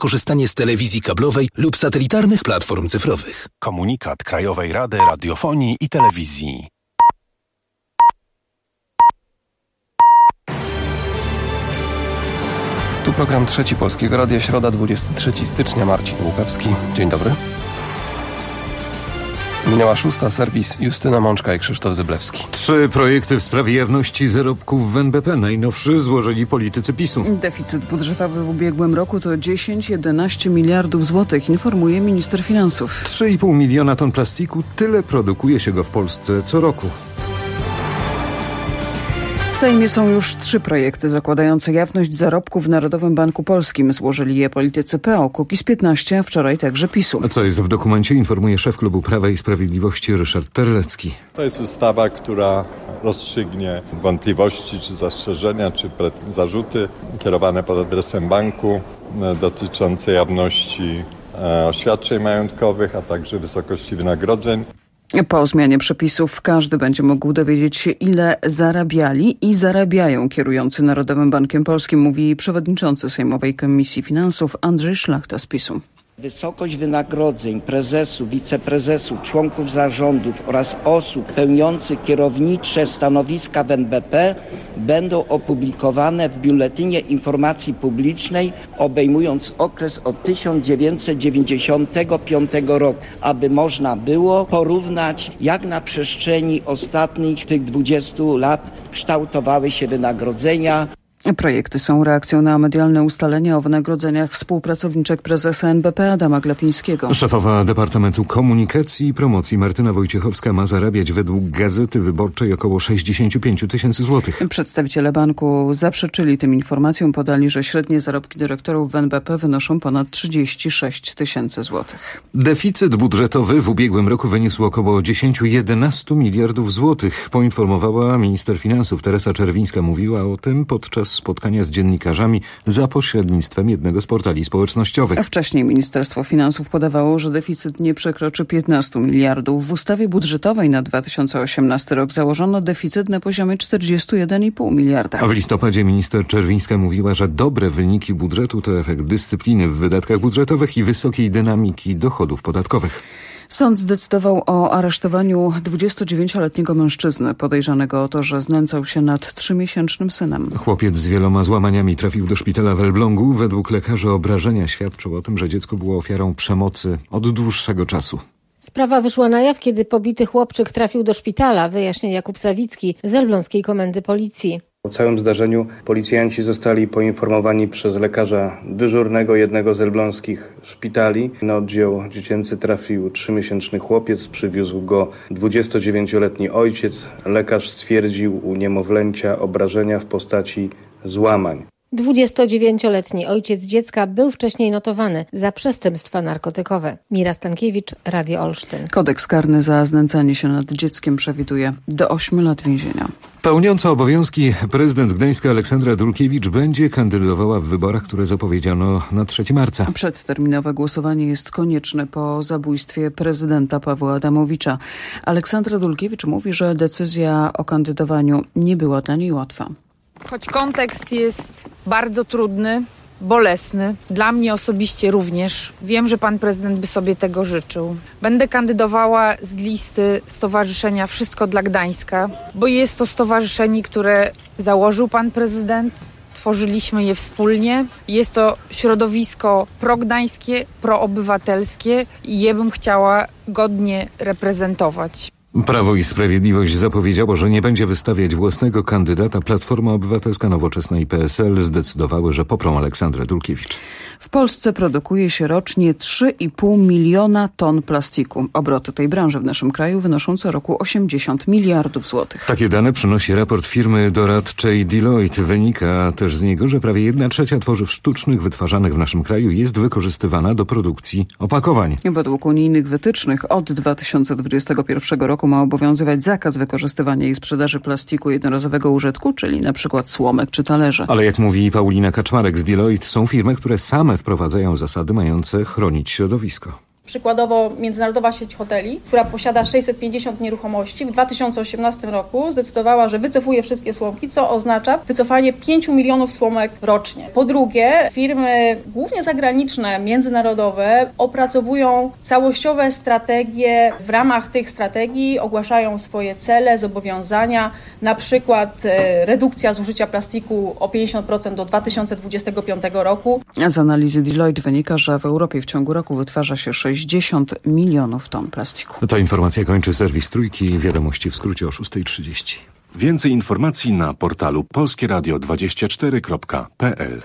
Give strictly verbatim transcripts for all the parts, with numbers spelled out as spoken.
korzystanie z telewizji kablowej lub satelitarnych platform cyfrowych. Komunikat Krajowej Rady Radiofonii i Telewizji. Tu program Trzeci Polskiego Radia, środa dwudziestego trzeciego stycznia, Marcin Łukawski. Dzień dobry. Minęła szósta, serwis Justyna Mączka i Krzysztof Zyblewski. Trzy projekty w sprawie jawności zarobków w N B P. Najnowszy złożyli politycy PiSu. Deficyt budżetowy w ubiegłym roku to dziesięć do jedenastu miliardów złotych, informuje minister finansów. trzy i pół miliona ton plastiku, tyle produkuje się go w Polsce co roku. W Sejmie są już trzy projekty zakładające jawność zarobków w Narodowym Banku Polskim. Złożyli je politycy P O, Kukiz piętnaście, a wczoraj także PiSu. A co jest w dokumencie, informuje szef Klubu Prawa i Sprawiedliwości Ryszard Terlecki. To jest ustawa, która rozstrzygnie wątpliwości, czy zastrzeżenia, czy zarzuty kierowane pod adresem banku dotyczące jawności oświadczeń majątkowych, a także wysokości wynagrodzeń. Po zmianie przepisów każdy będzie mógł dowiedzieć się, ile zarabiali i zarabiają kierujący Narodowym Bankiem Polskim, mówi przewodniczący Sejmowej Komisji Finansów Andrzej Szlachta z PiSu. Wysokość wynagrodzeń prezesów, wiceprezesów, członków zarządów oraz osób pełniących kierownicze stanowiska w N B P będą opublikowane w Biuletynie Informacji Publicznej, obejmując okres od tysiąc dziewięćset dziewięćdziesiątego piątego roku, aby można było porównać, jak na przestrzeni ostatnich tych dwudziestu lat kształtowały się wynagrodzenia. Projekty są reakcją na medialne ustalenia o wynagrodzeniach współpracowniczek prezesa N B P Adama Glapińskiego. Szefowa Departamentu Komunikacji i Promocji Martyna Wojciechowska ma zarabiać według Gazety Wyborczej około sześćdziesiąt pięć tysięcy złotych. Przedstawiciele banku zaprzeczyli tym informacjom, podali, że średnie zarobki dyrektorów w N B P wynoszą ponad trzydzieści sześć tysięcy złotych. Deficyt budżetowy w ubiegłym roku wyniósł około dziesięć do jedenastu miliardów złotych, poinformowała minister finansów Teresa Czerwińska. Mówiła o tym podczas spotkania z dziennikarzami za pośrednictwem jednego z portali społecznościowych. A wcześniej Ministerstwo Finansów podawało, że deficyt nie przekroczy piętnastu miliardów. W ustawie budżetowej na dwa tysiące osiemnasty rok założono deficyt na poziomie czterdziestu jeden i pół miliarda. A w listopadzie minister Czerwińska mówiła, że dobre wyniki budżetu to efekt dyscypliny w wydatkach budżetowych i wysokiej dynamiki dochodów podatkowych. Sąd zdecydował o aresztowaniu dwudziestodziewięcioletniego mężczyzny podejrzanego o to, że znęcał się nad trzymiesięcznym synem. Chłopiec z wieloma złamaniami trafił do szpitala w Elblągu. Według lekarzy obrażenia świadczą o tym, że dziecko było ofiarą przemocy od dłuższego czasu. Sprawa wyszła na jaw, kiedy pobity chłopczyk trafił do szpitala, wyjaśnia Jakub Sawicki z Elbląskiej Komendy Policji. O całym zdarzeniu policjanci zostali poinformowani przez lekarza dyżurnego jednego z elbląskich szpitali. Na oddział dziecięcy trafił trzymiesięczny chłopiec, przywiózł go dwudziestodziewięcioletni ojciec. Lekarz stwierdził u niemowlęcia obrażenia w postaci złamań. dwudziestodziewięcioletni ojciec dziecka był wcześniej notowany za przestępstwa narkotykowe. Mira Stankiewicz, Radio Olsztyn. Kodeks karny za znęcanie się nad dzieckiem przewiduje do ośmiu lat więzienia. Pełniąca obowiązki prezydent Gdańska Aleksandra Dulkiewicz będzie kandydowała w wyborach, które zapowiedziano na trzeciego marca. Przedterminowe głosowanie jest konieczne po zabójstwie prezydenta Pawła Adamowicza. Aleksandra Dulkiewicz mówi, że decyzja o kandydowaniu nie była dla niej łatwa. Choć kontekst jest bardzo trudny, bolesny, dla mnie osobiście również. Wiem, że pan prezydent by sobie tego życzył. Będę kandydowała z listy Stowarzyszenia Wszystko dla Gdańska, bo jest to stowarzyszenie, które założył pan prezydent. Tworzyliśmy je wspólnie. Jest to środowisko progdańskie, proobywatelskie i je bym chciała godnie reprezentować. Prawo i Sprawiedliwość zapowiedziało, że nie będzie wystawiać własnego kandydata. Platforma Obywatelska, Nowoczesna i P S L zdecydowały, że poprą Aleksandrę Dulkiewicz. W Polsce produkuje się rocznie trzy i pół miliona ton plastiku. Obroty tej branży w naszym kraju wynoszą co roku osiemdziesiąt miliardów złotych. Takie dane przynosi raport firmy doradczej Deloitte. Wynika też z niego, że prawie jedna trzecia tworzyw sztucznych wytwarzanych w naszym kraju jest wykorzystywana do produkcji opakowań. Według unijnych wytycznych od dwa tysiące dwudziestego pierwszego roku ma obowiązywać zakaz wykorzystywania i sprzedaży plastiku jednorazowego użytku, czyli na przykład słomek czy talerze. Ale jak mówi Paulina Kaczmarek z Deloitte, są firmy, które same wprowadzają zasady mające chronić środowisko. Przykładowo międzynarodowa sieć hoteli, która posiada sześćset pięćdziesiąt nieruchomości, w dwa tysiące osiemnastym roku zdecydowała, że wycofuje wszystkie słomki, co oznacza wycofanie pięciu milionów słomek rocznie. Po drugie, firmy głównie zagraniczne, międzynarodowe opracowują całościowe strategie. W ramach tych strategii ogłaszają swoje cele, zobowiązania, na przykład redukcja zużycia plastiku o pięćdziesiąt procent do dwa tysiące dwudziestego piątego roku. Z analizy Deloitte wynika, że w Europie w ciągu roku wytwarza się sześćdziesiąt milionów ton plastiku. Ta informacja kończy serwis Trójki. Wiadomości w skrócie o szósta trzydzieści. Więcej informacji na portalu polskie radio dwadzieścia cztery kropka p l.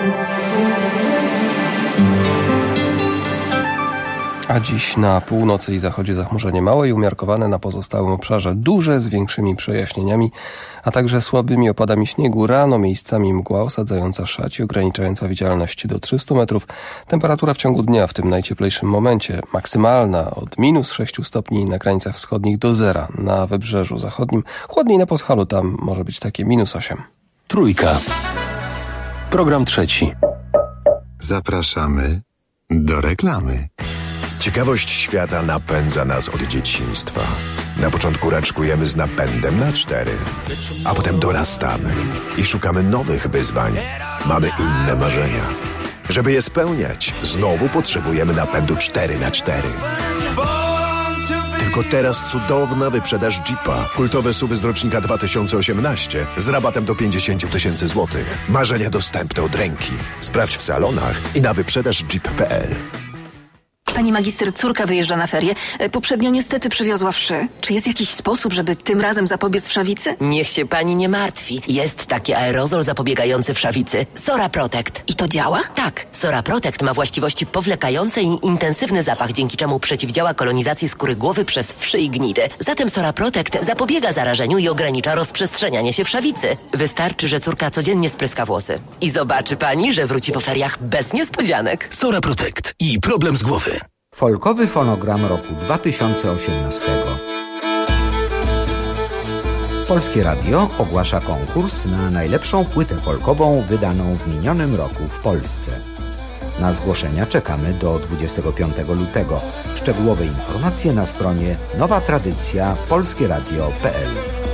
A dziś na północy i zachodzie zachmurzenie małe i umiarkowane, na pozostałym obszarze duże z większymi przejaśnieniami, a także słabymi opadami śniegu. Rano miejscami mgła osadzająca szać i ograniczająca widzialność do trzystu metrów. Temperatura w ciągu dnia w tym najcieplejszym momencie maksymalna od minus sześciu stopni na granicach wschodnich do zera na wybrzeżu zachodnim. Chłodniej na Podhalu, tam może być takie minus osiem. Trójka. Program trzeci. Zapraszamy do reklamy. Ciekawość świata napędza nas od dzieciństwa. Na początku raczkujemy z napędem na cztery, a potem dorastamy i szukamy nowych wyzwań. Mamy inne marzenia. Żeby je spełniać, znowu potrzebujemy napędu cztery na cztery. Tylko teraz cudowna wyprzedaż Jeepa. Kultowe S U V z rocznika dwa tysiące osiemnastego z rabatem do pięćdziesiąt tysięcy złotych. Marzenia dostępne od ręki. Sprawdź w salonach i na wyprzedaż jeep kropka p l. Pani magister, córka wyjeżdża na ferie. Poprzednio niestety przywiozła wszy. Czy jest jakiś sposób, żeby tym razem zapobiec wszawicy? Niech się pani nie martwi. Jest taki aerozol zapobiegający wszawicy. Sora Protect. I to działa? Tak. Sora Protect ma właściwości powlekające i intensywny zapach, dzięki czemu przeciwdziała kolonizacji skóry głowy przez wszy i gnidy. Zatem Sora Protect zapobiega zarażeniu i ogranicza rozprzestrzenianie się wszawicy. Wystarczy, że córka codziennie spryska włosy. I zobaczy pani, że wróci po feriach bez niespodzianek. Sora Protect i problem z głowy. Folkowy fonogram roku dwa tysiące osiemnastego. Polskie Radio ogłasza konkurs na najlepszą płytę folkową wydaną w minionym roku w Polsce. Na zgłoszenia czekamy do dwudziestego piątego lutego. Szczegółowe informacje na stronie nowa tradycja polskie radio kropka p l.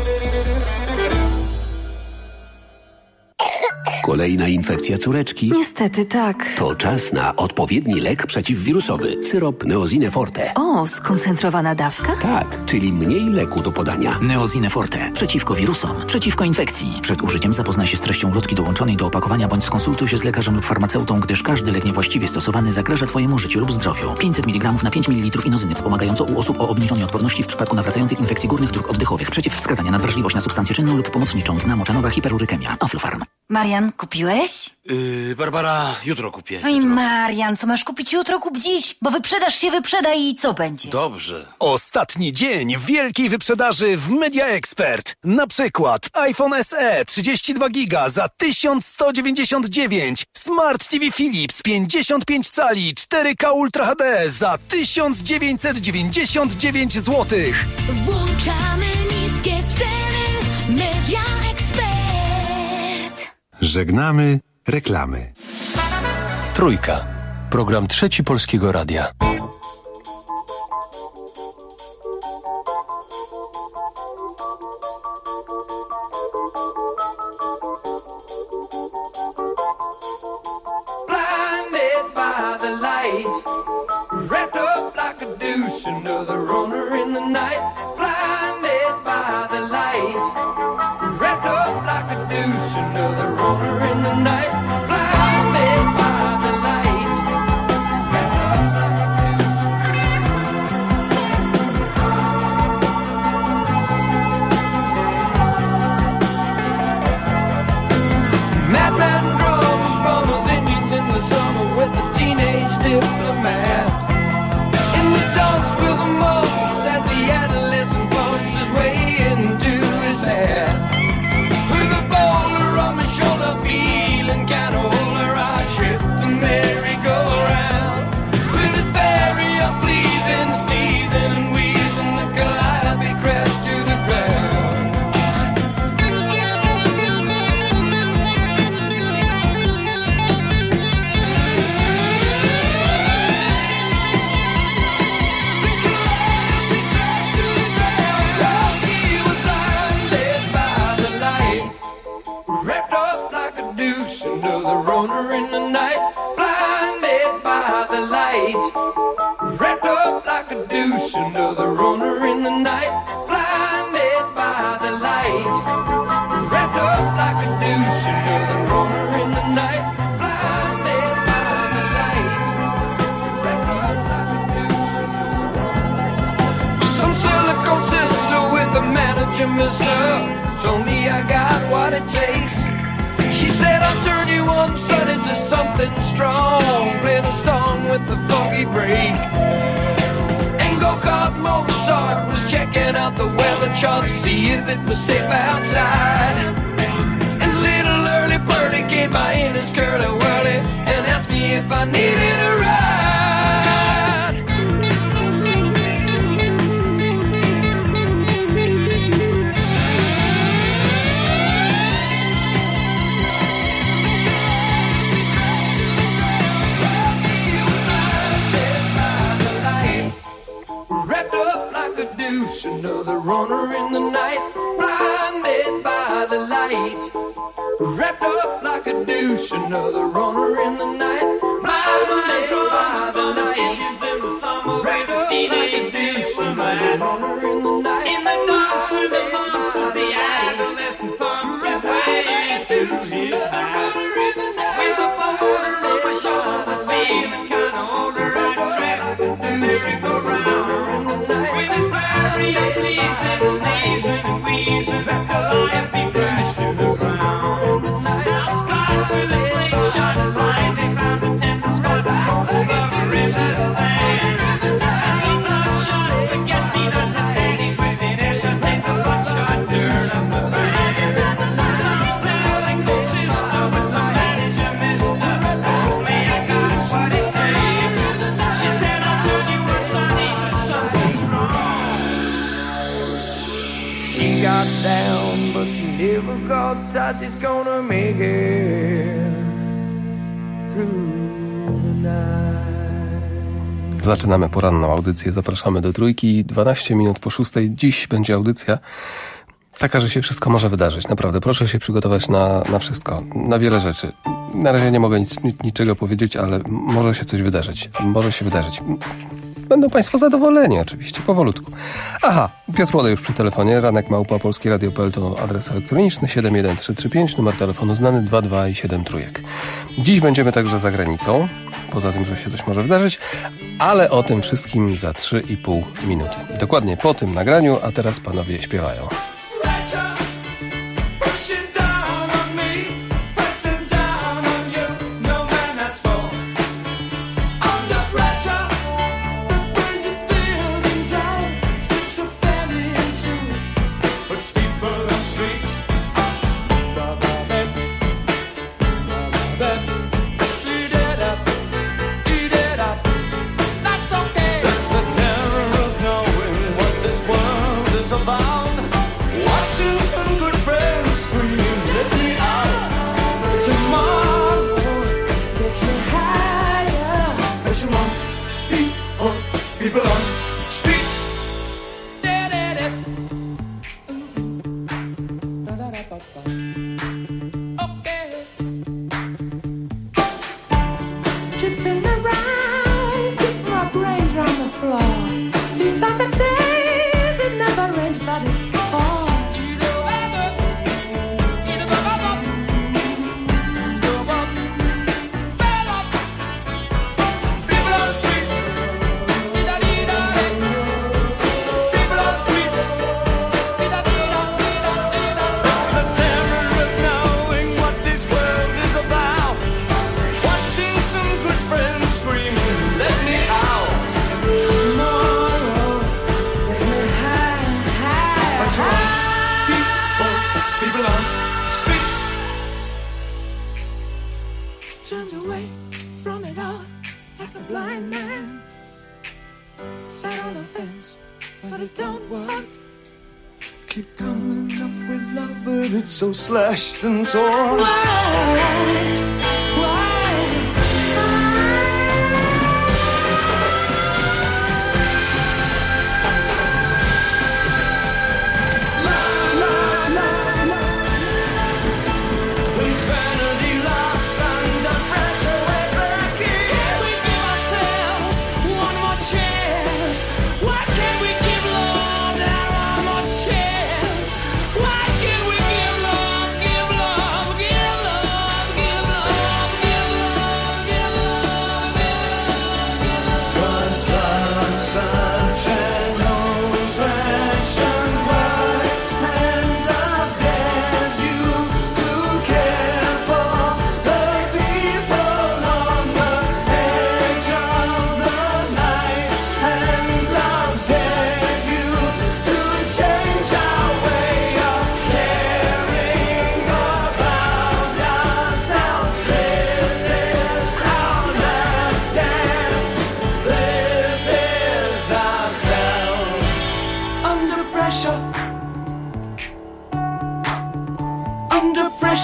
Kolejna infekcja córeczki? Niestety tak. To czas na odpowiedni lek przeciwwirusowy. Syrop Neosine Forte. O, skoncentrowana dawka? Tak, czyli mniej leku do podania. Neosine Forte. Przeciwko wirusom, przeciwko infekcji. Przed użyciem zapoznaj się z treścią ulotki dołączonej do opakowania bądź skonsultuj się z lekarzem lub farmaceutą, gdyż każdy lek niewłaściwie stosowany zagraża Twojemu życiu lub zdrowiu. pięćset miligramów na pięć mililitrów inozyny wspomagająco u osób o obniżonej odporności w przypadku nawracających infekcji górnych dróg oddechowych. Przeciwwskazania na wrażliwość na substancję czynną lub pomocniczą. Tna moczanowa hiperurykemia. Aflofarm. Marian, kupiłeś? Yy, Barbara, jutro kupię. Oj, Marian, co masz kupić jutro, kup dziś, bo wyprzedaż się wyprzeda i co będzie? Dobrze. Ostatni dzień wielkiej wyprzedaży w Media Expert. Na przykład iPhone S E trzydzieści dwa giga za tysiąc sto dziewięćdziesiąt dziewięć, Smart T V Philips pięćdziesiąt pięć cali cztery K Ultra H D za tysiąc dziewięćset dziewięćdziesiąt dziewięć złotych. Włączamy niskie ceny. Media Expert. Żegnamy reklamy. Trójka. Program trzeci Polskiego Radia. Blinded by the light, wrapped up like a douche, another runner in the night. Blinded by the light, wrapped up like a douche, another runner in the night. Blinded by the light, wrapped up like a douche. Madman drums, bummers, Indians in the summer with a teenage diplomat. In the dumps with a mug by the light, wrapped up like a douche, another runner in the night, blinded by the light, wrapped up like a douche, another runner in the night, blinded by the light, wrapped up like a douche, another runner. Some silicone sister with a manager mister told me I got what it takes. She said I'll turn you on, son, into something strong. Play the song with the funky break. And go-kart Mozart was checking out the weather chart to see if it was safe outside. And little early birdie came by in his curly-whirly and asked me if I needed a ride. Another runner in the night, blinded by the light, wrapped up like a douche. Another runner in the night, blinded by the light, wrapped up like a douche. Another runner in the night, in the dark with the lumps as the adolescent pumps his way to his night. With a boulder on my shoulder, feeling kinda older, I track the merry-go-round. With his flurry of pleasing, sneezing and wheezing, Goliath be crashed to the ground. Now Scott with a slingshot blindly found a tender spot for the lover in his hand. As he bloodshot, forget-me-not to daddies within earshot, take the buckshot, turn up the band. Some silicone sister with the manager mister told me I got what it takes. She said I'll turn you on, sonny, to something strong. She got down, but she never got touch. She's gonna make it through the night. Zaczynamy poranną audycję. Zapraszamy do Trójki. dwanaście minut po szóstej. Dziś będzie audycja taka, że się wszystko może wydarzyć. Naprawdę, proszę się przygotować na, na wszystko. Na wiele rzeczy. Na razie nie mogę nic, niczego powiedzieć, ale może się coś wydarzyć. Może się wydarzyć. Będą Państwo zadowoleni oczywiście, powolutku. Aha, Piotr Łoda już przy telefonie, ranek małpa polskie radio kropka p l to adres elektroniczny, siedem jeden trzy trzy pięć, numer telefonu znany dwa dwa i siedem trójek. Dziś będziemy także za granicą, poza tym, że się coś może wydarzyć, ale o tym wszystkim za trzy i pół minuty. Dokładnie po tym nagraniu, a teraz panowie śpiewają. So slashed and torn. Why? Insanity laughs under pressure, we're breaking. Can we give ourselves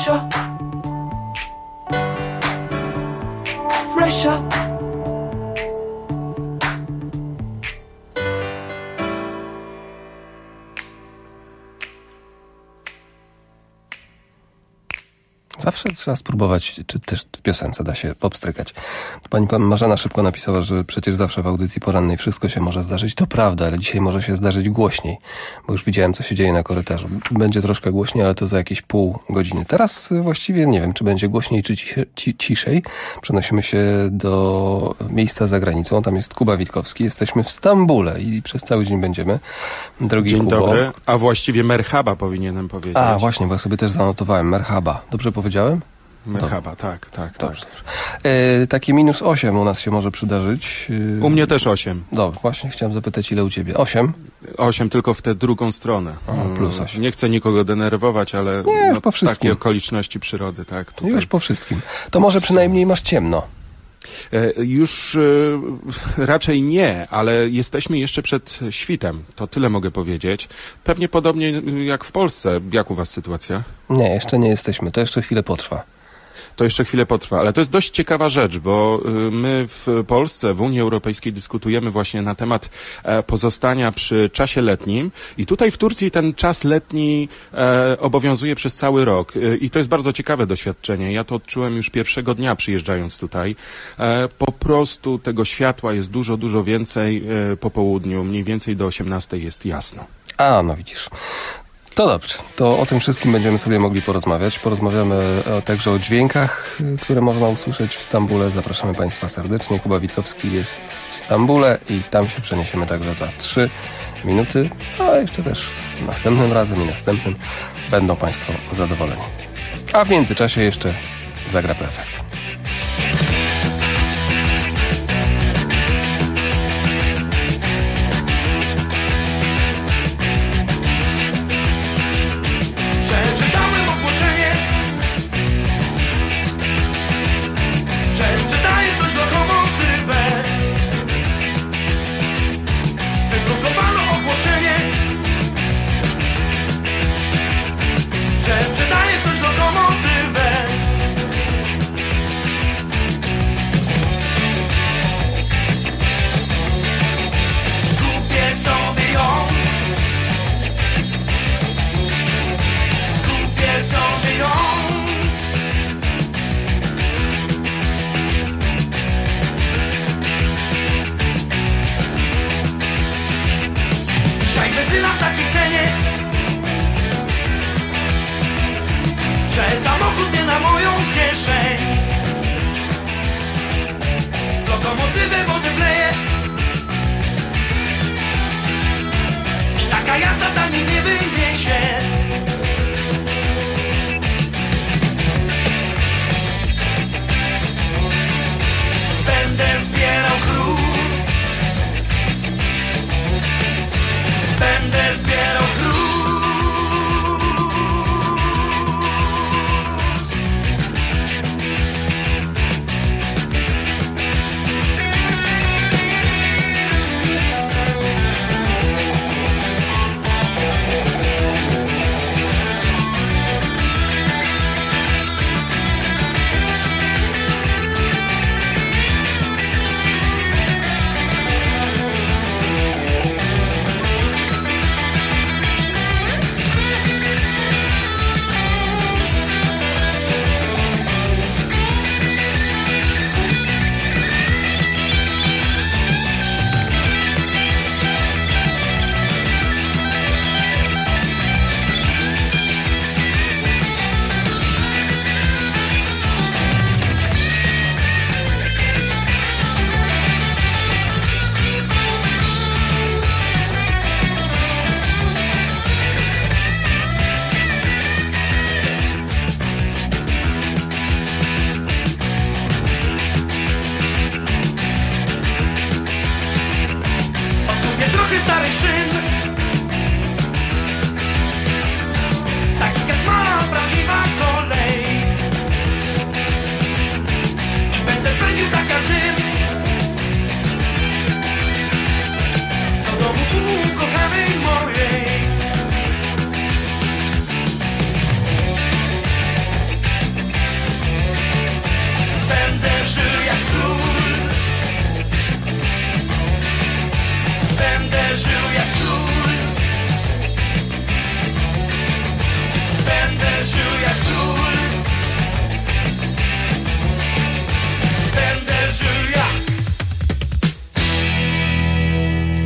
pressure, pressure. Zawsze trzeba spróbować, czy też w piosence da się popstrykać. Pani pan Marzena szybko napisała, że przecież zawsze w audycji porannej wszystko się może zdarzyć. To prawda, ale dzisiaj może się zdarzyć głośniej, bo już widziałem, co się dzieje na korytarzu. Będzie troszkę głośniej, ale to za jakieś pół godziny. Teraz właściwie nie wiem, czy będzie głośniej, czy ciszej. ciszej. Przenosimy się do miejsca za granicą. Tam jest Kuba Witkowski. Jesteśmy w Stambule i przez cały dzień będziemy. Drogi Dzień Kubo. dobry, a właściwie merhaba powinienem powiedzieć. A, właśnie, bo ja sobie też zanotowałem. Merhaba. Dobrze powiedziałem? Merhaba, tak, tak, Dobrze, tak. dobrze. E, takie minus osiem u nas się może przydarzyć. E, U mnie też osiem. Dobrze, właśnie chciałem zapytać, ile u ciebie? osiem? osiem tylko w tę drugą stronę. O, plus osiem. Nie chcę nikogo denerwować, ale Nie, już no, po wszystkim. takie okoliczności przyrody, tak. Tutaj. Już po wszystkim. To może przynajmniej masz ciemno. E, Już e, raczej nie, ale jesteśmy jeszcze przed świtem. To tyle mogę powiedzieć. Pewnie podobnie jak w Polsce. Jak u was sytuacja? Nie, jeszcze nie jesteśmy. To jeszcze chwilę potrwa. To jeszcze chwilę potrwa, ale to jest dość ciekawa rzecz, bo my w Polsce, w Unii Europejskiej dyskutujemy właśnie na temat pozostania przy czasie letnim i tutaj w Turcji ten czas letni obowiązuje przez cały rok i to jest bardzo ciekawe doświadczenie. Ja to odczułem już pierwszego dnia przyjeżdżając tutaj. Po prostu tego światła jest dużo, dużo więcej po południu, mniej więcej do osiemnastej jest jasno. A, no widzisz. To dobrze, to o tym wszystkim będziemy sobie mogli porozmawiać. Porozmawiamy także o dźwiękach, które można usłyszeć w Stambule. Zapraszamy Państwa serdecznie. Kuba Witkowski jest w Stambule i tam się przeniesiemy także za trzy minuty, a jeszcze też następnym razem i następnym będą Państwo zadowoleni. A w międzyczasie jeszcze zagra Perfekt. Że sprzedaje ktoś lokomotywę.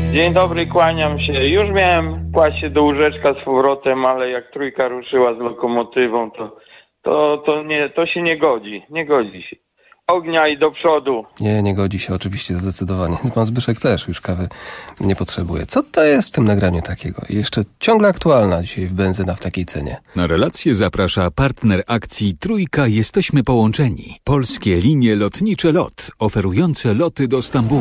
Dzień dobry, kłaniam się. Już miałem kłaść się do łóżeczka z powrotem, ale jak trójka ruszyła z lokomotywą, to, to, to, nie, to się nie godzi. Nie godzi się. Ognia i do przodu. Nie, nie godzi się oczywiście zdecydowanie. Pan Zbyszek też już kawy nie potrzebuje. Co to jest w tym nagraniu takiego? I jeszcze ciągle aktualna dzisiaj benzyna w takiej cenie. Na relację zaprasza partner akcji Trójka Jesteśmy Połączeni. Polskie linie lotnicze LOT, oferujące loty do Stambułu.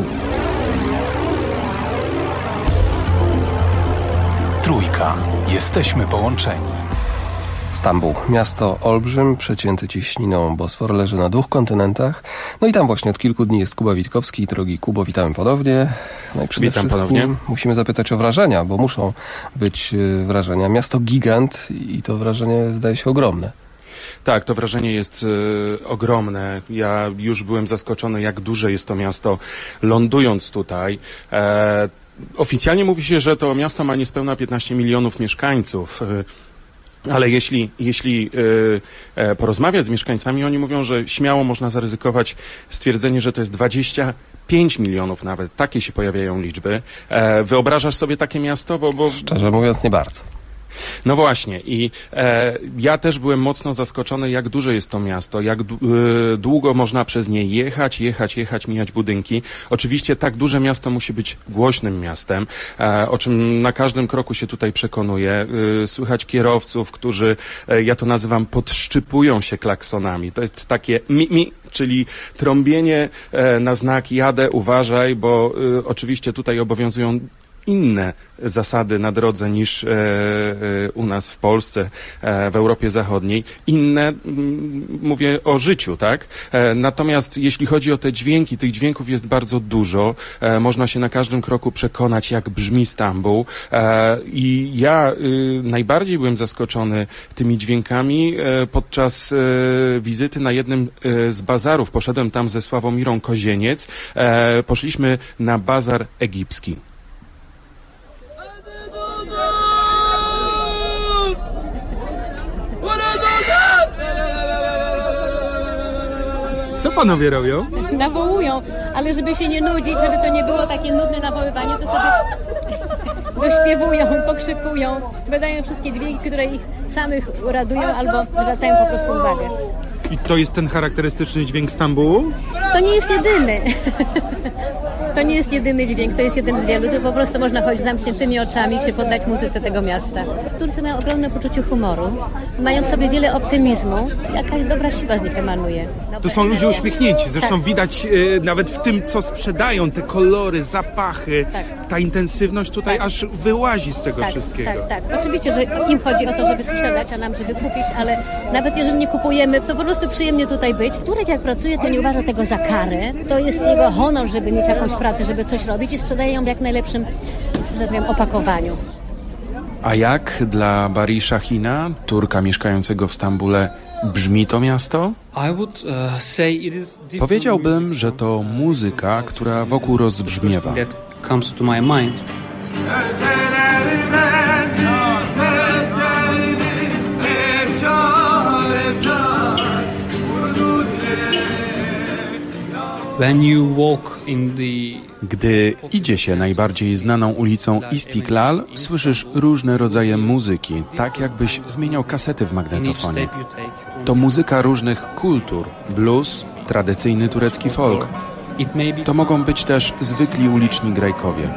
Trójka. Jesteśmy połączeni. Stambuł. Miasto olbrzym, przecięty cieśniną Bosfor, leży na dwóch kontynentach. No i tam właśnie od kilku dni jest Kuba Witkowski. Drogi Kubo, witamy ponownie. No i przede Witam wszystkim ponownie. musimy zapytać o wrażenia, bo muszą być wrażenia. Miasto gigant i to wrażenie zdaje się ogromne. Tak, to wrażenie jest y, ogromne. Ja już byłem zaskoczony, jak duże jest to miasto, lądując tutaj. E, oficjalnie mówi się, że to miasto ma niespełna piętnaście milionów mieszkańców. Y, Ale jeśli, jeśli y, e, porozmawiać z mieszkańcami, oni mówią, że śmiało można zaryzykować stwierdzenie, że to jest dwadzieścia pięć milionów nawet. Takie się pojawiają liczby. E, wyobrażasz sobie takie miasto? Bo, bo... Szczerze mówiąc, nie bardzo. No właśnie i e, ja też byłem mocno zaskoczony, jak duże jest to miasto, jak d- długo można przez nie jechać, jechać, jechać, mijać budynki. Oczywiście tak duże miasto musi być głośnym miastem, e, o czym na każdym kroku się tutaj przekonuję. E, słychać kierowców, którzy, e, ja to nazywam, podszczypują się klaksonami. To jest takie mi, mi czyli trąbienie e, na znak jadę, uważaj, bo e, oczywiście tutaj obowiązują inne zasady na drodze niż e, e, u nas w Polsce, e, w Europie Zachodniej. Inne, m, mówię o życiu, tak? E, natomiast jeśli chodzi o te dźwięki, tych dźwięków jest bardzo dużo. E, można się na każdym kroku przekonać, jak brzmi Stambuł. E, I ja y, najbardziej byłem zaskoczony tymi dźwiękami e, podczas e, wizyty na jednym e, z bazarów. Poszedłem tam ze Sławomirą Kozieniec. E, poszliśmy na bazar egipski. Co panowie robią? Nawołują, ale żeby się nie nudzić, żeby to nie było takie nudne nawoływanie, to sobie dośpiewują, pokrzykują, wydają wszystkie dźwięki, które ich samych uradują albo zwracają po prostu uwagę. I to jest ten charakterystyczny dźwięk Stambułu? To nie jest jedyny. To nie jest jedyny dźwięk, to jest jeden z wielu. To po prostu można chodzić z zamkniętymi oczami i się poddać muzyce tego miasta. Turcy mają ogromne poczucie humoru, mają w sobie wiele optymizmu. Jakaś dobra siła z nich emanuje. To są ludzie uśmiechnięci. Zresztą widać e, nawet w tym, co sprzedają, te kolory, zapachy. Tak. Ta intensywność tutaj Tak. aż wyłazi z tego tak, wszystkiego. Tak, tak. Oczywiście, że im chodzi o to, żeby sprzedać, a nam, żeby kupić, ale nawet jeżeli nie kupujemy, to po prostu przyjemnie tutaj być. Turek jak pracuje, to nie uważa tego za karę. To jest jego honor, żeby mieć jakąś pracę, żeby coś robić i sprzedaje ją w jak najlepszym, że tak powiem, opakowaniu. A jak dla Bari Shahina, Turka mieszkającego w Stambule, brzmi to miasto? Powiedziałbym, że to muzyka, która wokół rozbrzmiewa. Gdy idzie się najbardziej znaną ulicą Istiklal, słyszysz różne rodzaje muzyki, tak jakbyś zmieniał kasety w magnetofonie. To muzyka różnych kultur, blues, tradycyjny turecki folk. To mogą być też zwykli uliczni Grajkowie.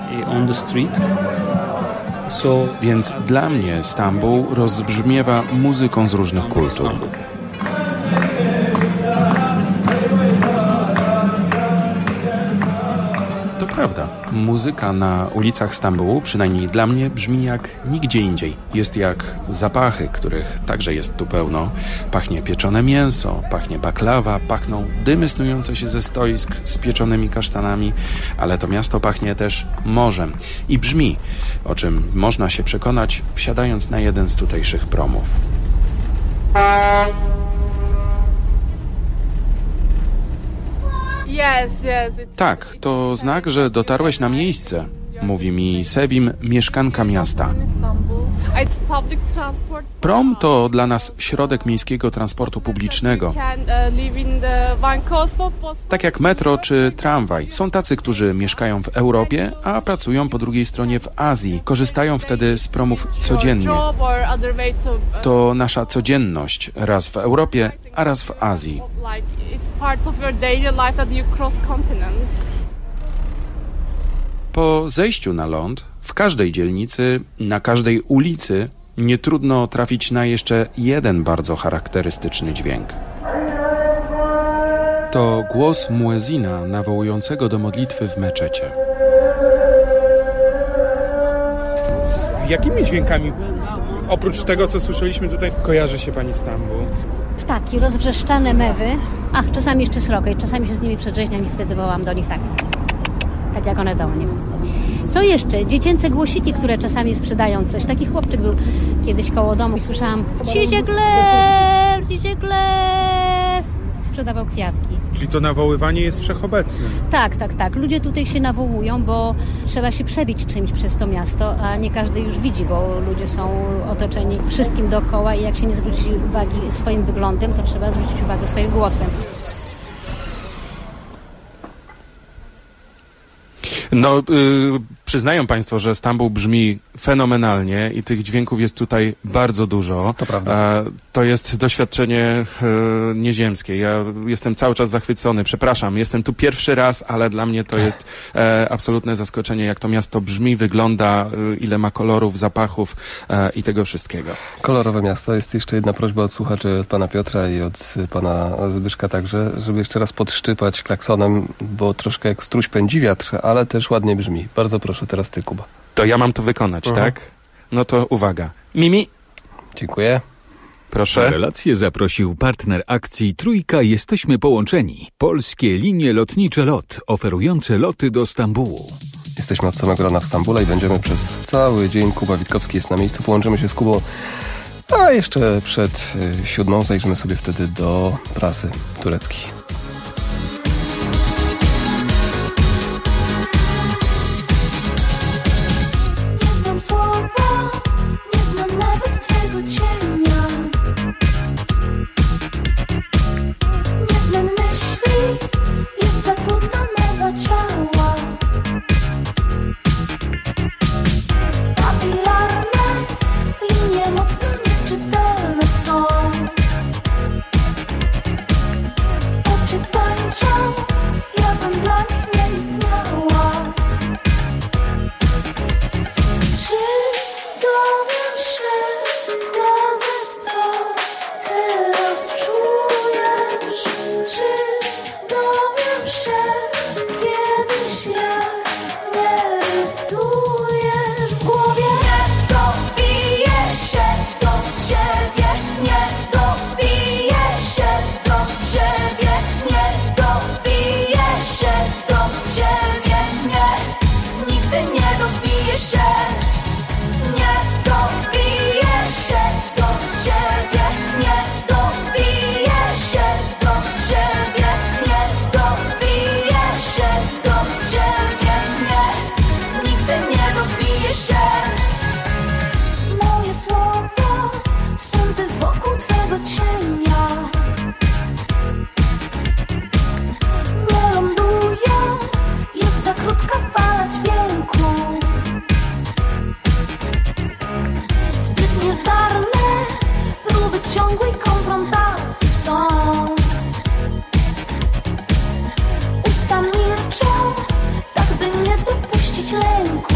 Więc dla mnie Stambuł rozbrzmiewa muzyką z różnych kultur. To prawda. Muzyka na ulicach Stambułu, przynajmniej dla mnie, brzmi jak nigdzie indziej. Jest jak zapachy, których także jest tu pełno. Pachnie pieczone mięso, pachnie baklawa, pachną dymy snujące się ze stoisk z pieczonymi kasztanami, ale to miasto pachnie też morzem i brzmi, o czym można się przekonać, wsiadając na jeden z tutejszych promów. Yes, yes, it's... Tak, to znak, że dotarłeś na miejsce. mówi mi Sevim, mieszkanka miasta. Prom to dla nas środek miejskiego transportu publicznego. Tak jak metro czy tramwaj. Są tacy, którzy mieszkają w Europie, a pracują po drugiej stronie w Azji. Korzystają wtedy z promów codziennie. To nasza codzienność. Raz w Europie, a raz w Azji. Po zejściu na ląd, w każdej dzielnicy, na każdej ulicy nie trudno trafić na jeszcze jeden bardzo charakterystyczny dźwięk. To głos muezina nawołującego do modlitwy w meczecie. Z jakimi dźwiękami, oprócz tego, co słyszeliśmy tutaj, kojarzy się pani Stambuł? Ptaki, rozwrzeszczane mewy, a czasami jeszcze srokę, czasami się z nimi przedrzeźniam i wtedy wołam do nich tak, tak jak one do mnie. Co jeszcze? Dziecięce głosiki, które czasami sprzedają coś. Taki chłopczyk był kiedyś koło domu i słyszałam Cicie Gler, Cicie Gler. Sprzedawał kwiatki. Czyli to nawoływanie jest wszechobecne. Tak, tak, tak. Ludzie tutaj się nawołują, bo trzeba się przebić czymś przez to miasto, a nie każdy już widzi, bo ludzie są otoczeni wszystkim dookoła i jak się nie zwróci uwagi swoim wyglądem, to trzeba zwrócić uwagę swoim głosem. No, yy, przyznają państwo, że Stambuł brzmi fenomenalnie i tych dźwięków jest tutaj bardzo dużo. To prawda. E, to jest doświadczenie e, nieziemskie. Ja jestem cały czas zachwycony. Przepraszam, jestem tu pierwszy raz, ale dla mnie to jest e, absolutne zaskoczenie, jak to miasto brzmi, wygląda, e, ile ma kolorów, zapachów e, i tego wszystkiego. Kolorowe miasto. Jest jeszcze jedna prośba od słuchaczy, od pana Piotra i od pana Zbyszka także, żeby jeszcze raz podszczypać klaksonem, bo troszkę jak struś pędzi wiatr, ale też ładnie brzmi. Bardzo proszę, teraz ty, Kuba. To ja mam to wykonać, uh-huh. tak? No to uwaga. Mimi. Dziękuję. Proszę. Na relację zaprosił partner akcji Trójka Jesteśmy Połączeni. Polskie linie lotnicze LOT, oferujące loty do Stambułu. Jesteśmy od samego rana w Stambule i będziemy przez cały dzień. Kuba Witkowski jest na miejscu. Połączymy się z Kubą. A jeszcze przed y, siódmą zajrzymy sobie wtedy do prasy tureckiej. Słowa, nie znam nawet twego cienia. Nie znam myśli, jest za trudna mowa ciała. Papilarne linie mocno nieczytelne są. Oczy tańczą, ja bym dla nich nie istniała. Dowiem się z gazet, co teraz czujesz. Czy dowiem się kiedyś, jak nie rysujesz w głowie? Nie dobiję się do ciebie, nie dobiję się do ciebie, nie dobiję się do ciebie, nie, nigdy nie dobiję się. Nie dobiję się do ciebie, nie dobiję się do ciebie, nie dobiję się do ciebie, nie, nigdy nie dobiję się. Moje słowa są by wokół twego cienia. Nie lądują, jest za krótka fala dźwięku. Zbyt niezdarne próby ciągłej konfrontacji są. Usta milczą, tak by nie dopuścić lęku.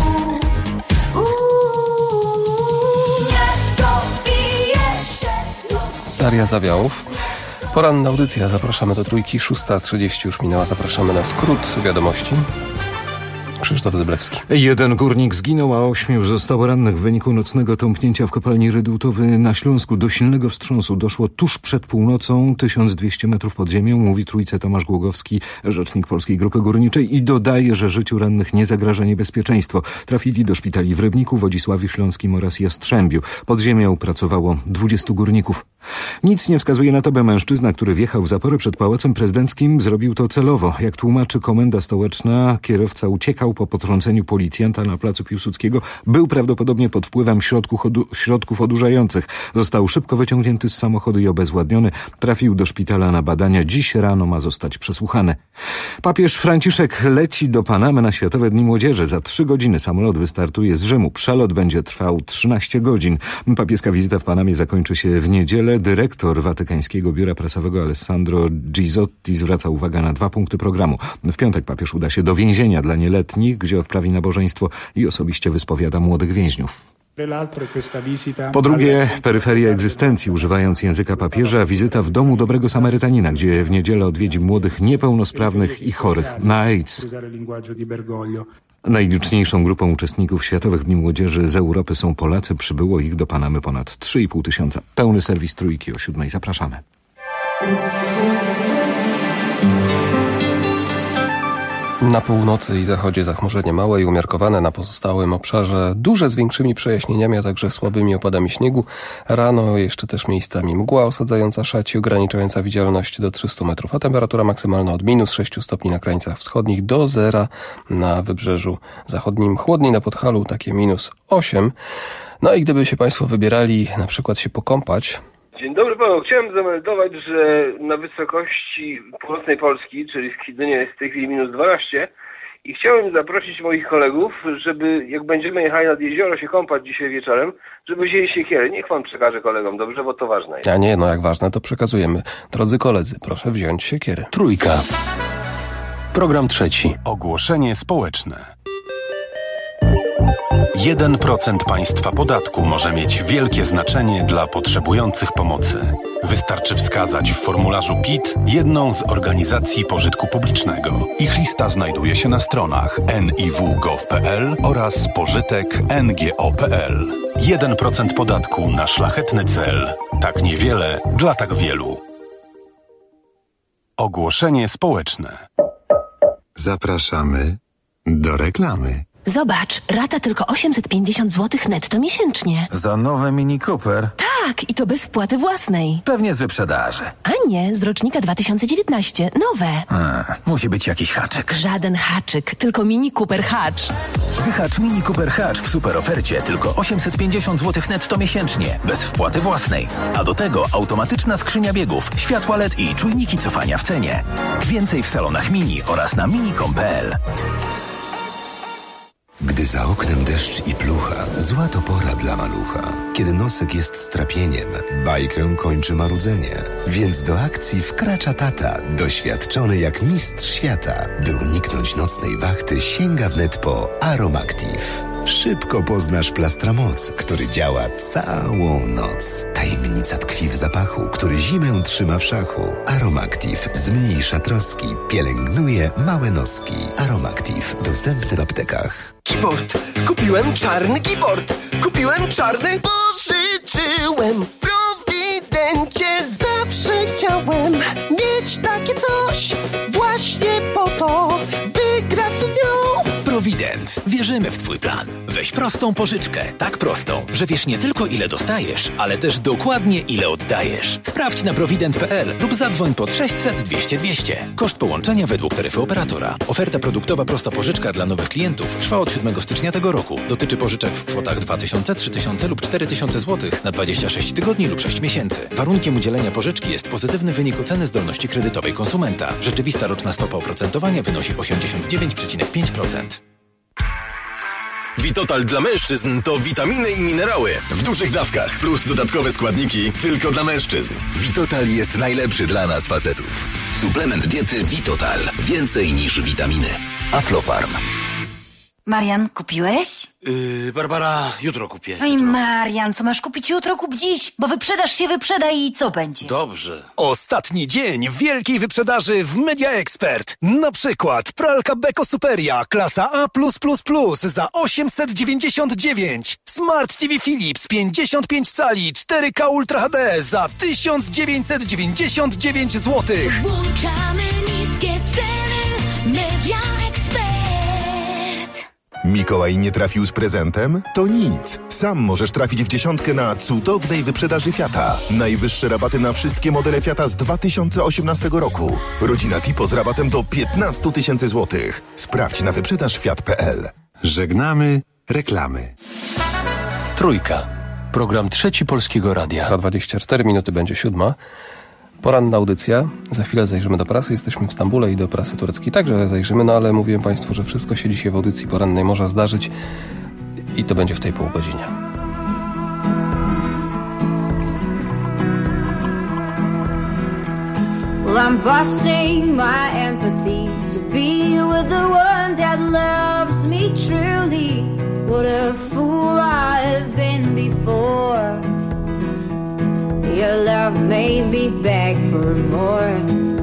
Uuu, nie dobiję się do... Daria Zawiałów. Poranna audycja. Zapraszamy do Trójki. szósta trzydzieści już minęła. Zapraszamy na skrót wiadomości. Krzysztof Zyblewski. Jeden górnik zginął, a ośmiu zostało rannych w wyniku nocnego tąpnięcia w kopalni Rydułtowy na Śląsku. Do silnego wstrząsu doszło tuż przed północą, tysiąc dwieście metrów pod ziemią, mówi Trójce Tomasz Głogowski, rzecznik Polskiej Grupy Górniczej, i dodaje, że życiu rannych nie zagraża niebezpieczeństwo. Trafili do szpitali w Rybniku, Wodzisławiu Śląskim oraz Jastrzębiu. Pod ziemią pracowało dwudziestu górników. Nic nie wskazuje na to, by mężczyzna, który wjechał w zaporę przed Pałacem Prezydenckim, zrobił to celowo. Jak tłumaczy Komenda Stołeczna, kierowca uciekał po potrąceniu policjanta na placu Piłsudskiego. Był prawdopodobnie pod wpływem środków, odu- środków odurzających. Został szybko wyciągnięty z samochodu i obezwładniony. Trafił do szpitala na badania. Dziś rano ma zostać przesłuchany. Papież Franciszek leci do Panamy na Światowe Dni Młodzieży. Za trzy godziny samolot wystartuje z Rzymu. Przelot będzie trwał trzynaście godzin. Papieska wizyta w Panamie zakończy się w niedzielę. Dyrektor Watykańskiego Biura Prasowego Alessandro Gizotti zwraca uwagę na dwa punkty programu. W piątek papież uda się do więzienia dla nieletnich, gdzie odprawi nabożeństwo i osobiście wyspowiada młodych więźniów. Po drugie, peryferia egzystencji, używając języka papieża, wizyta w domu Dobrego Samarytanina, gdzie w niedzielę odwiedzi młodych niepełnosprawnych i chorych na AIDS. Najliczniejszą grupą uczestników Światowych Dni Młodzieży z Europy są Polacy. Przybyło ich do Panamy ponad trzy i pół tysiąca. Pełny serwis Trójki o siódmej. Zapraszamy. Na północy i zachodzie zachmurzenie małe i umiarkowane, na pozostałym obszarze duże z większymi przejaśnieniami, a także słabymi opadami śniegu. Rano jeszcze też miejscami mgła osadzająca szaci, ograniczająca widzialność do trzystu metrów, a temperatura maksymalna od minus sześciu stopni na krańcach wschodnich do zera na wybrzeżu zachodnim. Chłodniej na Podhalu, takie minus osiem. No i gdyby się Państwo wybierali na przykład się pokąpać... Dzień dobry panu. Chciałem zameldować, że na wysokości północnej Polski, czyli w Kwidynie jest w tej chwili minus dwanaście i chciałem zaprosić moich kolegów, żeby jak będziemy jechali nad jezioro się kąpać dzisiaj wieczorem, żeby wzięli siekierę. Niech pan przekaże kolegom, dobrze, bo to ważne jest. A nie, no jak ważne, to przekazujemy. Drodzy koledzy, proszę wziąć siekierę. Trójka. Program trzeci. Ogłoszenie społeczne. jeden procent państwa podatku może mieć wielkie znaczenie dla potrzebujących pomocy. Wystarczy wskazać w formularzu P I T jedną z organizacji pożytku publicznego. Ich lista znajduje się na stronach en i w kropka gov kropka pe el oraz pożytek kropka en ge o kropka pe el. jeden procent podatku na szlachetny cel. Tak niewiele dla tak wielu. Ogłoszenie społeczne. Zapraszamy do reklamy. Zobacz, rata tylko osiemset pięćdziesiąt złotych netto miesięcznie. Za nowe Mini Cooper? Tak, i to bez wpłaty własnej. Pewnie z wyprzedaży. A nie, z rocznika dwa tysiące dziewiętnaście. Nowe. A, musi być jakiś haczyk. Żaden haczyk, tylko Mini Cooper Hatch. Wyhacz Mini Cooper Hatch w super ofercie tylko osiemset pięćdziesiąt złotych netto miesięcznie, bez wpłaty własnej. A do tego automatyczna skrzynia biegów, światła L E D i czujniki cofania w cenie. Więcej w salonach Mini oraz na mini kropka com kropka pe el. Gdy za oknem deszcz i plucha, zła to pora dla malucha. Kiedy nosek jest strapieniem, bajkę kończy marudzenie. Więc do akcji wkracza tata, doświadczony jak mistrz świata. By uniknąć nocnej wachty, sięga wnet po Aromactive. Szybko poznasz Plastramoc, który działa całą noc. Tajemnica tkwi w zapachu, który zimę trzyma w szachu. Aromactive zmniejsza troski, pielęgnuje małe noski. Aromactive dostępny w aptekach. Keyboard! Kupiłem czarny keyboard! Kupiłem czarny! Pożyczyłem w Prowidencie! Zawsze chciałem mieć takie coś właśnie po to, by grać tu z nią! Prowident. Wierzymy w Twój plan. Weź prostą pożyczkę. Tak prostą, że wiesz nie tylko ile dostajesz, ale też dokładnie ile oddajesz. Sprawdź na prowident kropka pe el lub zadzwoń pod sześćset dwieście dwieście. Koszt połączenia według taryfy operatora. Oferta produktowa prosta pożyczka dla nowych klientów trwa od siódmego stycznia tego roku. Dotyczy pożyczek w kwotach dwa tysiące, trzy tysiące lub cztery tysiące złotych na dwadzieścia sześć tygodni lub sześć miesięcy. Warunkiem udzielenia pożyczki jest pozytywny wynik oceny zdolności kredytowej konsumenta. Rzeczywista roczna stopa oprocentowania wynosi osiemdziesiąt dziewięć przecinek pięć procent. Vitotal dla mężczyzn to witaminy i minerały w dużych dawkach, plus dodatkowe składniki tylko dla mężczyzn. Vitotal jest najlepszy dla nas facetów. Suplement diety Vitotal. Więcej niż witaminy. Aflofarm. Marian, kupiłeś? Yy, Barbara, jutro kupię. No i Marian, co masz kupić jutro, kup dziś, bo wyprzedaż się wyprzeda i co będzie? Dobrze. Ostatni dzień wielkiej wyprzedaży w Media Expert. Na przykład pralka Beko Superia, klasa A plus plus plus za osiemset dziewięćdziesiąt dziewięć. Smart T V Philips pięćdziesiąt pięć cali cztery K Ultra H D za tysiąc dziewięćset dziewięćdziesiąt dziewięć złotych. Włączamy niskie ceny. Media Expert. Mikołaj nie trafił z prezentem? To nic. Sam możesz trafić w dziesiątkę na cudownej wyprzedaży Fiata. Najwyższe rabaty na wszystkie modele Fiata z dwa tysiące osiemnastego roku. Rodzina Tipo z rabatem do piętnaście tysięcy złotych. Sprawdź na wyprzedaż fiat kropka p l. Żegnamy reklamy. Trójka. Program Trzeci Polskiego Radia. Za dwadzieścia cztery minuty będzie siódma. Poranna audycja. Za chwilę zajrzymy do prasy. Jesteśmy w Stambule i do prasy tureckiej także zajrzymy, no ale mówiłem Państwu, że wszystko się dzisiaj w audycji porannej może zdarzyć i to będzie w tej półgodzinie. Well, I'm busting my empathy to be with the one that loves me truly. What a fool I've been before. Your love made me beg for more.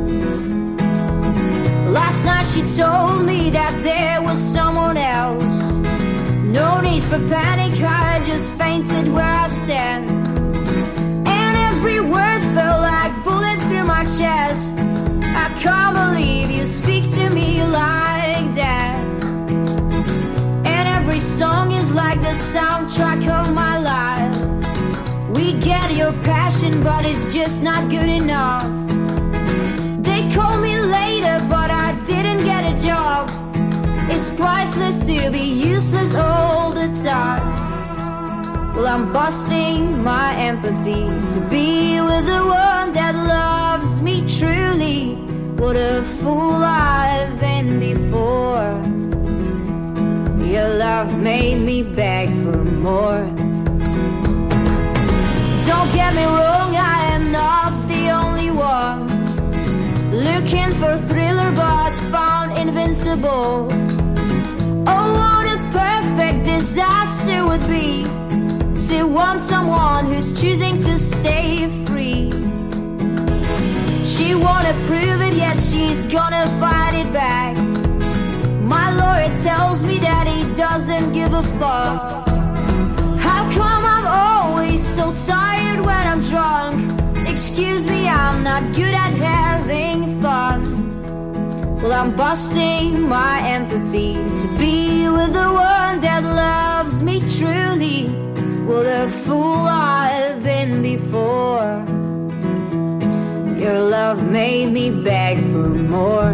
Last night she told me that there was someone else. No need for panic, I just fainted where I stand. And every word felt like bullet through my chest. I can't believe you speak to me like that. And every song is like the soundtrack of my life. We get your passion, but it's just not good enough. They call me later, but I didn't get a job. It's priceless to be useless all the time. Well, I'm busting my empathy to be with the one that loves me truly. What a fool I've been before. Your love made me beg for more. Don't get me wrong, I am not the only one looking for a thriller but found invincible. Oh, what a perfect disaster would be to want someone who's choosing to stay free. She wanna prove it, yes, she's gonna fight it back. My lawyer tells me that he doesn't give a fuck. How come I'm always so tired when I'm drunk? Excuse me, I'm not good at having fun. Well, I'm busting my empathy to be with the one that loves me truly. What a fool I've been before. Your love made me beg for more.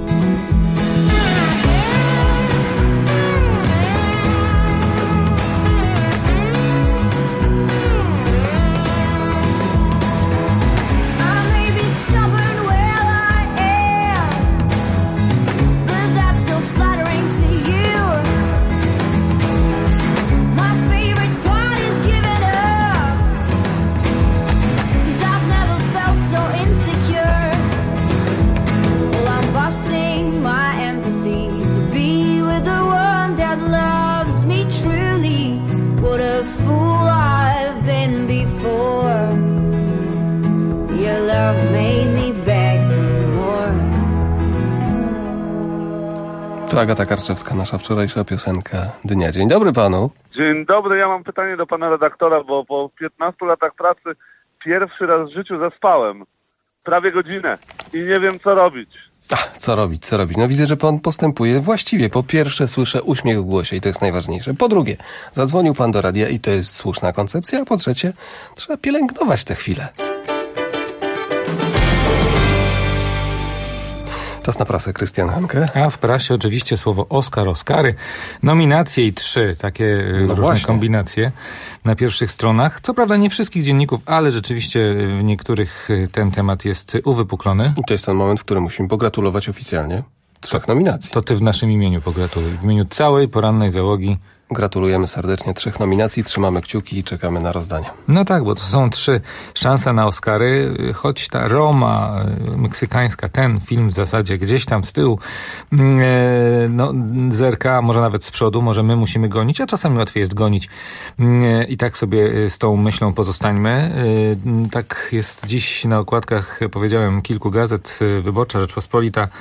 To Agata Karczewska, nasza wczorajsza piosenka dnia. Dzień dobry panu. Dzień dobry, ja mam pytanie do pana redaktora, bo po piętnastu latach pracy pierwszy raz w życiu zaspałem. Prawie godzinę i nie wiem co robić. Ach, co robić, co robić? No widzę, że pan postępuje właściwie. Po pierwsze słyszę uśmiech w głosie i to jest najważniejsze. Po drugie, zadzwonił pan do radia i to jest słuszna koncepcja. A po trzecie, trzeba pielęgnować tę chwilę. Czas na prasę, Krystian Hanke. A w prasie oczywiście słowo Oscar, Oscary. Nominacje i trzy takie no różne właśnie. Kombinacje na pierwszych stronach. Co prawda nie wszystkich dzienników, ale rzeczywiście w niektórych ten temat jest uwypuklony. I to jest ten moment, w którym musimy pogratulować oficjalnie trzech nominacji. To ty w naszym imieniu pogratuluj. W imieniu całej porannej załogi. Gratulujemy serdecznie trzech nominacji, trzymamy kciuki i czekamy na rozdanie. No tak, bo to są trzy szanse na Oscary, choć ta Roma meksykańska, ten film w zasadzie gdzieś tam z tyłu, no zerka, może nawet z przodu, może my musimy gonić, a czasami łatwiej jest gonić. I tak sobie z tą myślą pozostańmy. Tak jest dziś na okładkach, powiedziałem, kilku gazet, Wyborcza, Rzeczpospolita,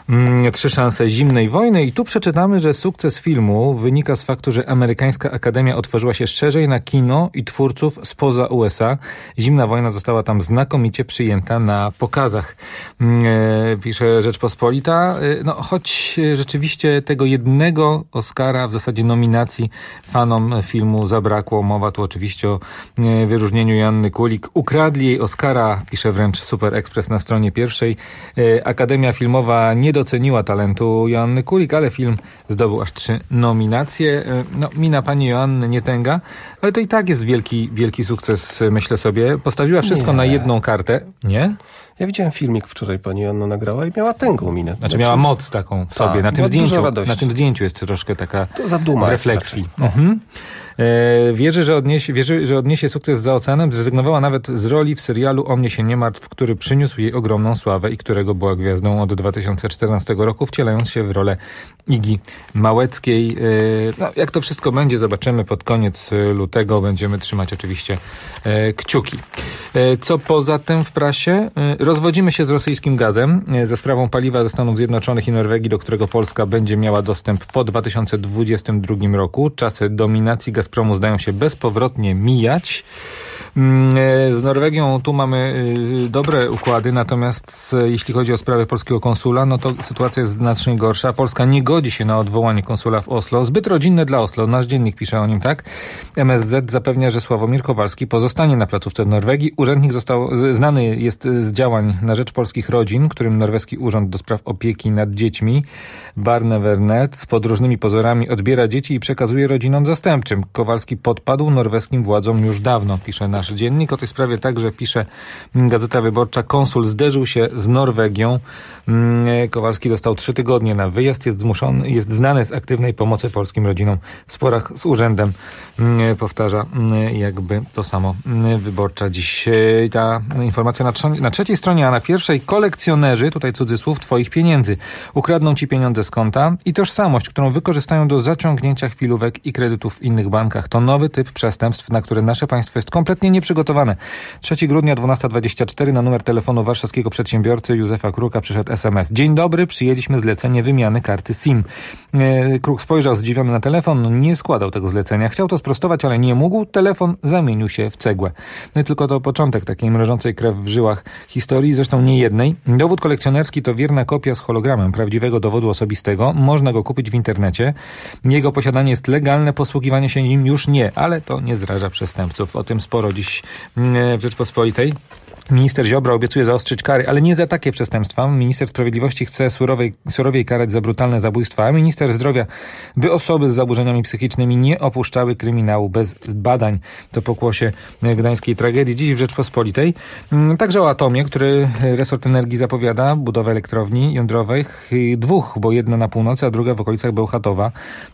mm, Trzy szanse zimnej wojny i tu przeczytamy, że sukces filmu wynika z faktu, że amerykańska akademia otworzyła się szerzej na kino i twórców spoza U S A. Zimna wojna została tam znakomicie przyjęta na pokazach. E, pisze Rzeczpospolita. E, no, choć rzeczywiście tego jednego Oscara, w zasadzie nominacji fanom filmu zabrakło. Mowa tu oczywiście o e, wyróżnieniu Joanny Kulik. Ukradli jej Oscara, pisze wręcz Super Express na stronie pierwszej. E, Akademia Filmowa nie doceniła talentu Joanny Kulik, ale film zdobył aż trzy nominacje. E, no, mina pani Joanny nie tęga, ale to i tak jest wielki, wielki sukces, myślę sobie. Postawiła wszystko nie. na jedną kartę. Nie? Ja widziałem filmik wczoraj, pani Joanna nagrała i miała tęgą minę. Znaczy miała moc taką w sobie. Ta, na, tym zdjęciu, na tym zdjęciu jest troszkę taka to zaduma refleksji. Mhm. E, wierzy, że odniesie, wierzy, że odniesie sukces za oceanem. Zrezygnowała nawet z roli w serialu O mnie się nie martw, który przyniósł jej ogromną sławę i którego była gwiazdą od dwa tysiące czternastego roku, wcielając się w rolę Igi Małeckiej. E, no, jak to wszystko będzie, zobaczymy pod koniec lutego. Będziemy trzymać oczywiście e, kciuki. E, co poza tym w prasie? E, rozwodzimy się z rosyjskim gazem. E, ze sprawą paliwa ze Stanów Zjednoczonych i Norwegii, do którego Polska będzie miała dostęp po dwa tysiące dwudziestym drugim roku. Czasy dominacji Gazpromu zdają się bezpowrotnie mijać. Z Norwegią tu mamy dobre układy, natomiast jeśli chodzi o sprawę polskiego konsula, no to sytuacja jest znacznie gorsza. Polska nie godzi się na odwołanie konsula w Oslo. Zbyt rodzinne dla Oslo. Nasz dziennik pisze o nim tak. M S Z zapewnia, że Sławomir Kowalski pozostanie na placówce w Norwegii. Urzędnik został znany jest z działań na rzecz polskich rodzin, którym norweski urząd do spraw opieki nad dziećmi Barnevernet pod różnymi pozorami odbiera dzieci i przekazuje rodzinom zastępczym. Kowalski podpadł norweskim władzom już dawno, pisze nasz dziennik. O tej sprawie także pisze Gazeta Wyborcza. Konsul zderzył się z Norwegią. Kowalski dostał trzy tygodnie na wyjazd. Jest zmuszony, jest znany z aktywnej pomocy polskim rodzinom w sporach z urzędem. Powtarza jakby to samo Wyborcza dziś. Ta informacja na, na trzeciej stronie, a na pierwszej kolekcjonerzy, tutaj cudzysłów, twoich pieniędzy. Ukradną ci pieniądze z konta i tożsamość, którą wykorzystają do zaciągnięcia chwilówek i kredytów w innych bankach. To nowy typ przestępstw, na które nasze państwo jest kompletnie nieprzygotowane. trzeciego grudnia dwunasta dwadzieścia cztery na numer telefonu warszawskiego przedsiębiorcy Józefa Kruka przyszedł S M S. Dzień dobry, przyjęliśmy zlecenie wymiany karty SIM. Kruk spojrzał zdziwiony na telefon, nie składał tego zlecenia. Chciał to sprostować, ale nie mógł. Telefon zamienił się w cegłę. No i tylko to początek takiej mrożącej krew w żyłach historii, zresztą nie jednej. Dowód kolekcjonerski to wierna kopia z hologramem prawdziwego dowodu osobistego. Można go kupić w internecie. Jego posiadanie jest legalne, posługiwanie się nim już nie, ale to nie zraża przestępców. O tym sporo dziś w Rzeczpospolitej. Minister Ziobro obiecuje zaostrzyć kary, ale nie za takie przestępstwa. Minister Sprawiedliwości chce surowej, surowiej karać za brutalne zabójstwa, a minister zdrowia, by osoby z zaburzeniami psychicznymi nie opuszczały kryminału bez badań. To pokłosie gdańskiej tragedii. Dziś w Rzeczpospolitej. Także o atomie, który resort energii zapowiada, budowę elektrowni jądrowych, dwóch, bo jedna na północy, a druga w okolicach Bełchatowa.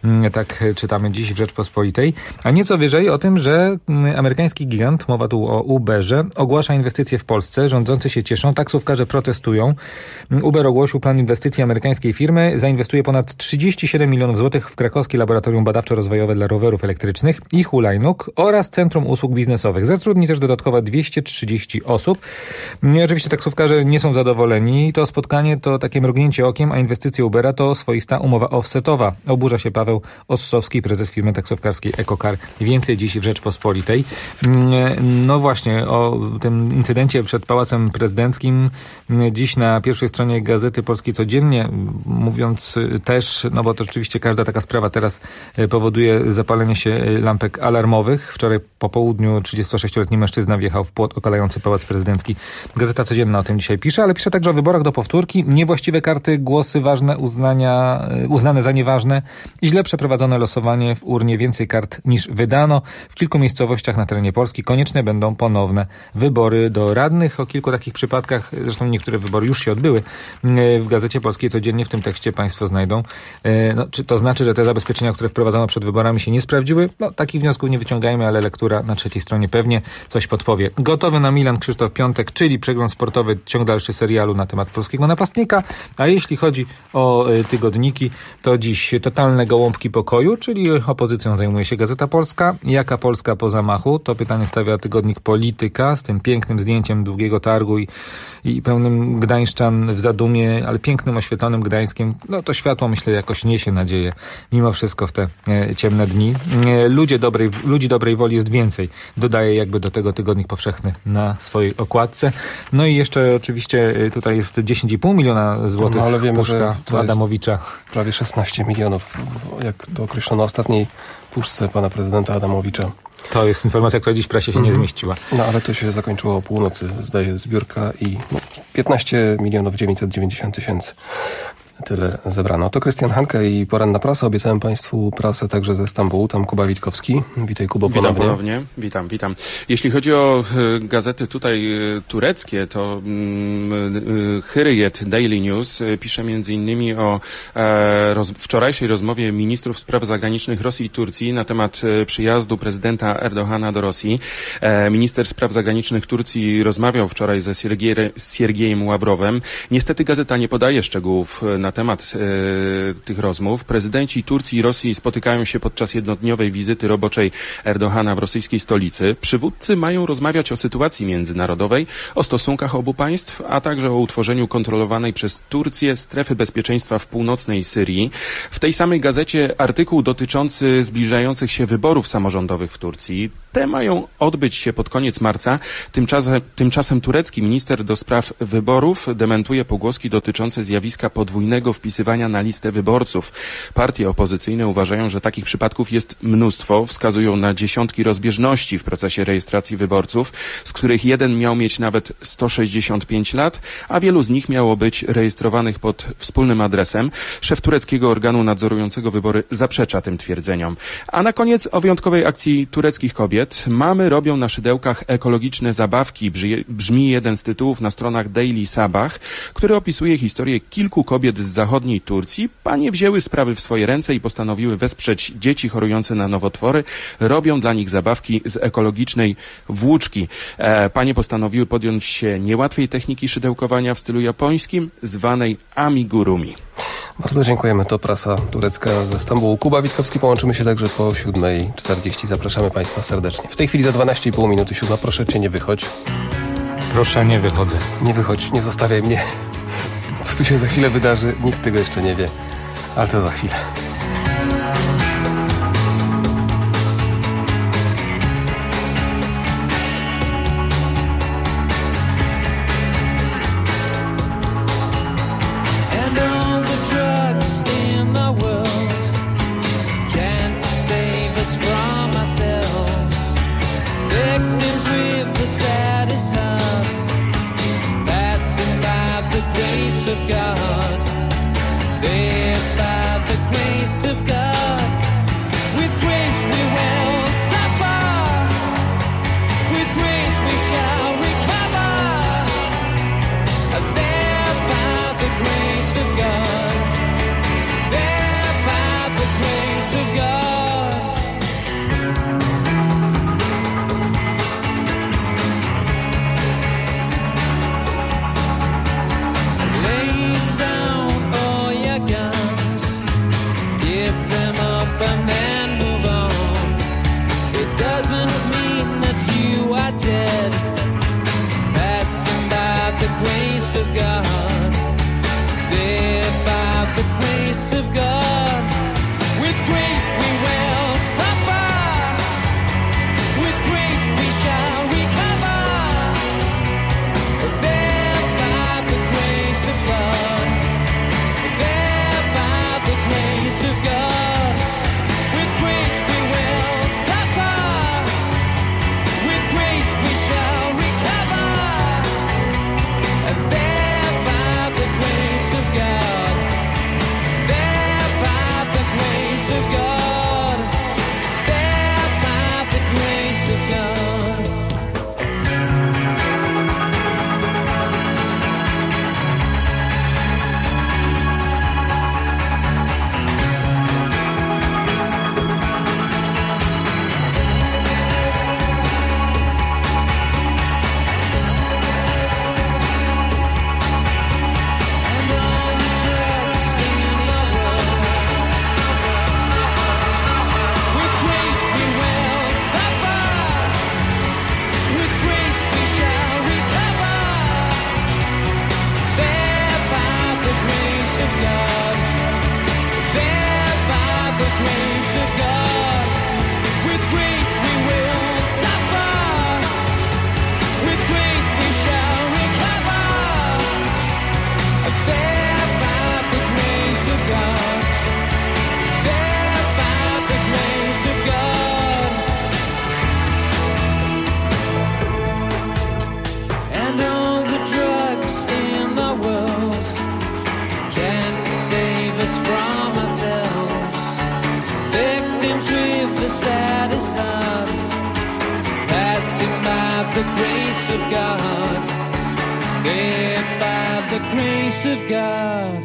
Tak czytamy dziś w Rzeczpospolitej. A nieco wyżej o tym, że amerykański gigant, mowa tu o Uberze, ogłasza inwestycje w Polsce. Rządzący się cieszą, taksówkarze protestują. Uber ogłosił plan inwestycji amerykańskiej firmy. Zainwestuje ponad trzydzieści siedem milionów złotych w krakowskie laboratorium badawczo-rozwojowe dla rowerów elektrycznych i hulajnóg oraz Centrum Usług Biznesowych. Zatrudni też dodatkowo dwieście trzydzieści osób. I oczywiście taksówkarze nie są zadowoleni. To spotkanie to takie mrugnięcie okiem, a inwestycje Ubera to swoista umowa offsetowa. Oburza się Paweł Ossowski, prezes firmy taksówkarskiej EcoCar. Więcej dziś w Rzeczpospolitej. No właśnie, o tym incydencie przed Pałacem Prezydenckim. Dziś na pierwszej stronie Gazety Polskiej Codziennie, mówiąc też, no bo to rzeczywiście każda taka sprawa teraz powoduje zapalenie się lampek alarmowych. Wczoraj po południu trzydziestosześcioletni mężczyzna wjechał w płot okalający Pałac Prezydencki. Gazeta Codzienna o tym dzisiaj pisze, ale pisze także o wyborach do powtórki. Niewłaściwe karty, głosy ważne, uznania, uznane za nieważne i źle przeprowadzone losowanie w urnie. Więcej kart niż wydano. W kilku miejscowościach na terenie Polski konieczne będą ponowne wybory do radnych. O kilku takich przypadkach, zresztą niektóre wybory już się odbyły, w Gazecie Polskiej Codziennie w tym tekście państwo znajdą. No, czy to znaczy, że te zabezpieczenia, które wprowadzono przed wyborami, się nie sprawdziły? No, takich wniosków nie wyciągajmy, ale lektura na trzeciej stronie pewnie coś podpowie. Gotowy na Milan Krzysztof Piątek, czyli przegląd sportowy, ciąg dalszy serialu na temat polskiego napastnika. A jeśli chodzi o tygodniki, to dziś totalne gołąbki pokoju, czyli opozycją zajmuje się Gazeta Polska. Jaka Polska po zamachu? To pytanie stawia tygodnik Polityka z tym pięknym zdjęciem zamknięciem długiego targu i, i pełnym gdańszczan w zadumie, ale pięknym, oświetlonym Gdańskiem, no to światło, myślę, jakoś niesie nadzieję mimo wszystko w te e, ciemne dni. E, ludzie dobrej, ludzi dobrej woli jest więcej. Dodaje jakby do tego Tygodnik Powszechny na swojej okładce. No i jeszcze oczywiście e, tutaj jest dziesięć i pół miliona złotych no, ale wiemy, puszka że to Adamowicza. Prawie szesnaście milionów, jak to określono ostatniej puszce pana prezydenta Adamowicza. To jest informacja, która dziś w prasie się mhm. nie zmieściła. No ale to się zakończyło o północy, zdaje zbiórka i no, piętnaście milionów dziewięćset dziewięćdziesiąt tysięcy. Tyle zebrano. To Krystian Hanke i Poranna Prasa. Obiecałem państwu prasę także ze Stambułu. Tam Kuba Witkowski. Witaj, Kubo, ponownie. Witam ponownie. Witam, witam. Jeśli chodzi o y, gazety tutaj y, tureckie, to y, y, Hürriyet Daily News y, pisze między innymi o e, roz, wczorajszej rozmowie ministrów spraw zagranicznych Rosji i Turcji na temat y, przyjazdu prezydenta Erdogana do Rosji. E, minister spraw zagranicznych Turcji rozmawiał wczoraj ze Siergier, Siergiejem Ławrowem. Niestety gazeta nie podaje szczegółów na Na temat e, tych rozmów. Prezydenci Turcji i Rosji spotykają się podczas jednodniowej wizyty roboczej Erdogana w rosyjskiej stolicy. Przywódcy mają rozmawiać o sytuacji międzynarodowej, o stosunkach obu państw, a także o utworzeniu kontrolowanej przez Turcję strefy bezpieczeństwa w północnej Syrii. W tej samej gazecie artykuł dotyczący zbliżających się wyborów samorządowych w Turcji. Te mają odbyć się pod koniec marca. Tymczasem, tymczasem turecki minister do spraw wyborów dementuje pogłoski dotyczące zjawiska podwójnego wpisywania na listę wyborców. Partie opozycyjne uważają, że takich przypadków jest mnóstwo. Wskazują na dziesiątki rozbieżności w procesie rejestracji wyborców, z których jeden miał mieć nawet sto sześćdziesiąt pięć lat, a wielu z nich miało być rejestrowanych pod wspólnym adresem. Szef tureckiego organu nadzorującego wybory zaprzecza tym twierdzeniom. A na koniec o wyjątkowej akcji tureckich kobiet. Mamy robią na szydełkach ekologiczne zabawki. Brzmi jeden z tytułów na stronach Daily Sabah, który opisuje historię kilku kobiet z zachodniej Turcji. Panie wzięły sprawy w swoje ręce i postanowiły wesprzeć dzieci chorujące na nowotwory. Robią dla nich zabawki z ekologicznej włóczki. E, panie postanowiły podjąć się niełatwej techniki szydełkowania w stylu japońskim, zwanej amigurumi. Bardzo dziękujemy. To prasa turecka ze Stambułu. Kuba Witkowski, połączymy się także po siódmej czterdzieści. Zapraszamy państwa serdecznie. W tej chwili za dwanaście i pół minuty siódma. Proszę cię, nie wychodź. Proszę, nie wychodzę. Nie wychodź, nie zostawiaj mnie. Co tu się za chwilę wydarzy, nikt tego jeszcze nie wie, ale to za chwilę. Of God, there by the grace of God, with grace we will suffer, with grace we shall recover, there by the grace of God, there by the grace of God. And then move on. It doesn't mean that you are dead. Passing by the grace of God, there by the grace of God. With grace we will suffer, with grace we shall recover. There by the grace of God, there by the grace of God. grace of God. With grace we will suffer. With grace we shall recover. There by the grace of God. There by the grace of God. And all the drugs in the world can't save us from ourselves. Victims with the saddest hearts, passing by the grace of God. There by the grace of God.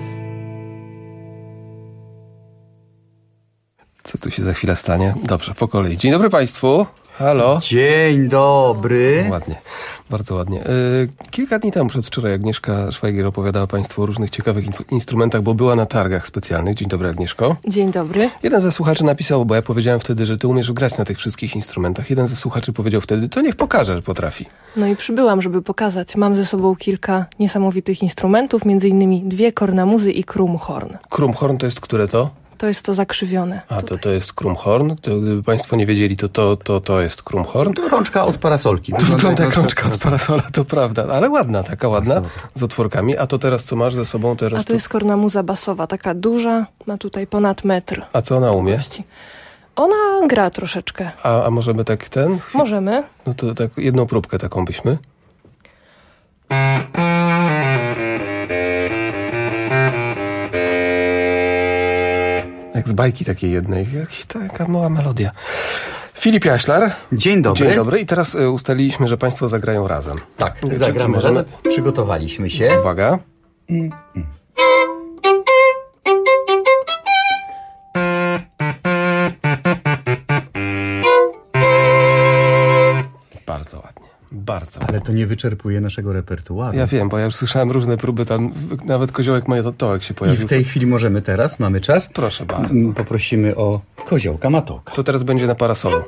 Co tu się za chwilę stanie? Dobrze, po kolei. Dzień dobry Państwu. Halo. Dzień dobry. Ładnie, bardzo ładnie. Yy, kilka dni temu, przedwczoraj, Agnieszka Szwajgier opowiadała Państwu o różnych ciekawych inf- instrumentach, bo była na targach specjalnych. Dzień dobry, Agnieszko. Dzień dobry. Jeden ze słuchaczy napisał, bo ja powiedziałem wtedy, że ty umiesz grać na tych wszystkich instrumentach. Jeden ze słuchaczy powiedział wtedy, to niech pokaże, że potrafi. No i przybyłam, żeby pokazać. Mam ze sobą kilka niesamowitych instrumentów, między innymi dwie kornamuzy i krumhorn. Krumhorn to jest które to? To jest to zakrzywione. A to to jest krumhorn? To gdyby Państwo nie wiedzieli, to to, to, to jest krumhorn? To rączka od parasolki. To wygląda jak rączka od parasola, to prawda. Ale ładna, taka ładna, z otworkami. A to teraz co masz ze sobą? Teraz A to jest kornamuza basowa, taka duża, ma tutaj ponad metr. A co ona umie? Ona gra troszeczkę. A, a możemy tak ten? Możemy. No to tak jedną próbkę taką byśmy. Jak z bajki takiej jednej, jakaś taka mała melodia. Filip Jaślar. Dzień dobry. Dzień dobry. I teraz y, ustaliliśmy, że Państwo zagrają razem. Tak, Czy, zagramy czy możemy... razem. Przygotowaliśmy się. Uwaga. Mm, mm. Bardzo ładnie. Bardzo. Ale to nie wyczerpuje naszego repertuaru. Ja wiem, bo ja już słyszałem różne próby, tam nawet koziołek Matołek się I pojawił. w tej chwili możemy teraz, mamy czas. Proszę bardzo. Poprosimy o koziołka Matołka. To teraz będzie na parasolu.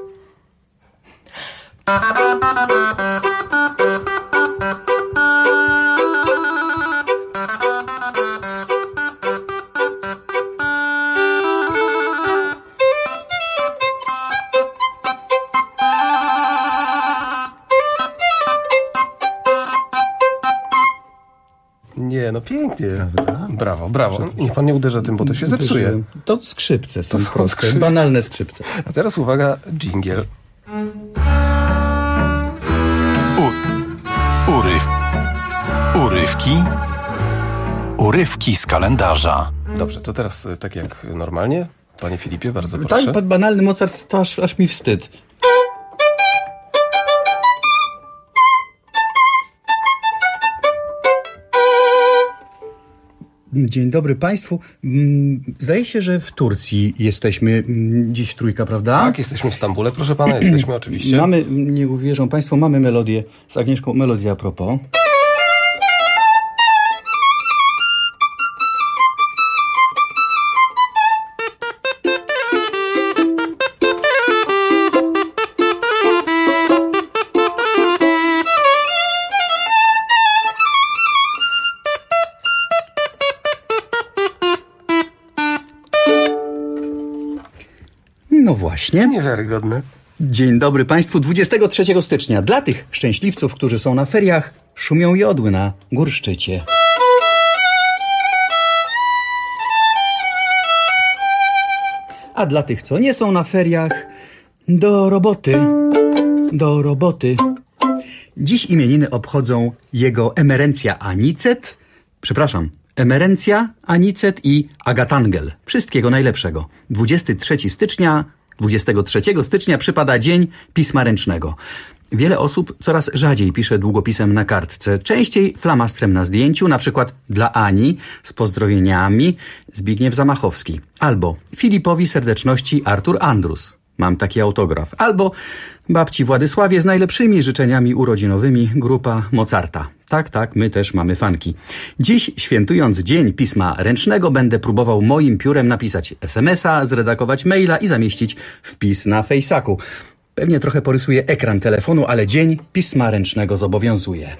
Nie, no pięknie. Prawda? Brawo, brawo. Niech pan nie uderza tym, bo to się zepsuje. To skrzypce są To są proste, skrzypce. banalne skrzypce. A teraz uwaga, dżingiel. U, uryw, urywki, urywki z kalendarza. Dobrze, to teraz y, tak jak normalnie. Panie Filipie, bardzo proszę. Tak, banalny Mozart, to aż, aż mi wstyd. Dzień dobry Państwu. Zdaje się, że w Turcji jesteśmy dziś trójka, prawda? Tak, jesteśmy w Stambule, proszę pana, jesteśmy oczywiście. Mamy, nie uwierzą Państwo, mamy melodię z Agnieszką, melodię a propos. No właśnie. Niewiarygodne. Dzień dobry Państwu. dwudziestego trzeciego stycznia dla tych szczęśliwców, którzy są na feriach, szumią jodły na górszczycie. A dla tych, co nie są na feriach, do roboty, do roboty. Dziś imieniny obchodzą jego emerencja Anicet, przepraszam, emerencja, Anicet i Agatangel. Wszystkiego najlepszego. dwudziestego trzeciego stycznia, dwudziestego trzeciego stycznia przypada Dzień Pisma Ręcznego. Wiele osób coraz rzadziej pisze długopisem na kartce, częściej flamastrem na zdjęciu, na przykład dla Ani z pozdrowieniami Zbigniew Zamachowski, albo Filipowi serdeczności Artur Andrus. Mam taki autograf. Albo babci Władysławie z najlepszymi życzeniami urodzinowymi grupa Mozarta. Tak, tak, my też mamy fanki. Dziś, świętując Dzień Pisma Ręcznego, będę próbował moim piórem napisać es em es a, zredagować maila i zamieścić wpis na Fejsaku. Pewnie trochę porysuję ekran telefonu, ale Dzień Pisma Ręcznego zobowiązuje.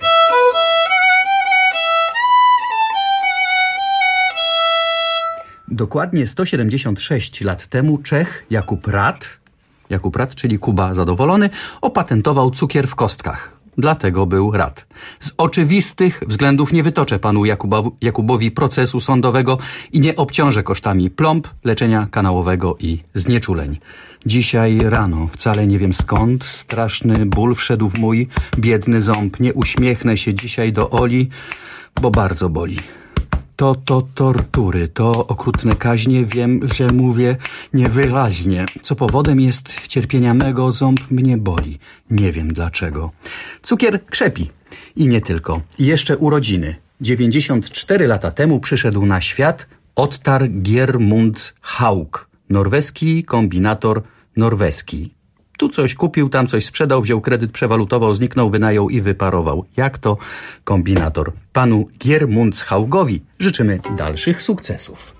Dokładnie sto siedemdziesiąt sześć lat temu Czech Jakub Rat, Jakub Rat, czyli Kuba Zadowolony, opatentował cukier w kostkach. Dlatego był Rat. Z oczywistych względów nie wytoczę panu Jakuba, Jakubowi procesu sądowego i nie obciążę kosztami plomb, leczenia kanałowego i znieczuleń. Dzisiaj rano, wcale nie wiem skąd, straszny ból wszedł w mój biedny ząb. Nie uśmiechnę się dzisiaj do Oli, bo bardzo boli. To, to tortury, to okrutne kaźnie, wiem, że mówię niewyraźnie. Co powodem jest cierpienia mego, ząb mnie boli. Nie wiem dlaczego. Cukier krzepi. I nie tylko. I jeszcze urodziny. dziewięćdziesiąt cztery lata temu przyszedł na świat Ottar Gjermunds Haug. Norweski kombinator norweski. Tu coś kupił, tam coś sprzedał, wziął kredyt, przewalutował, zniknął, wynajął i wyparował. Jak to kombinator? Panu Gjermunds Haugowi życzymy dalszych sukcesów.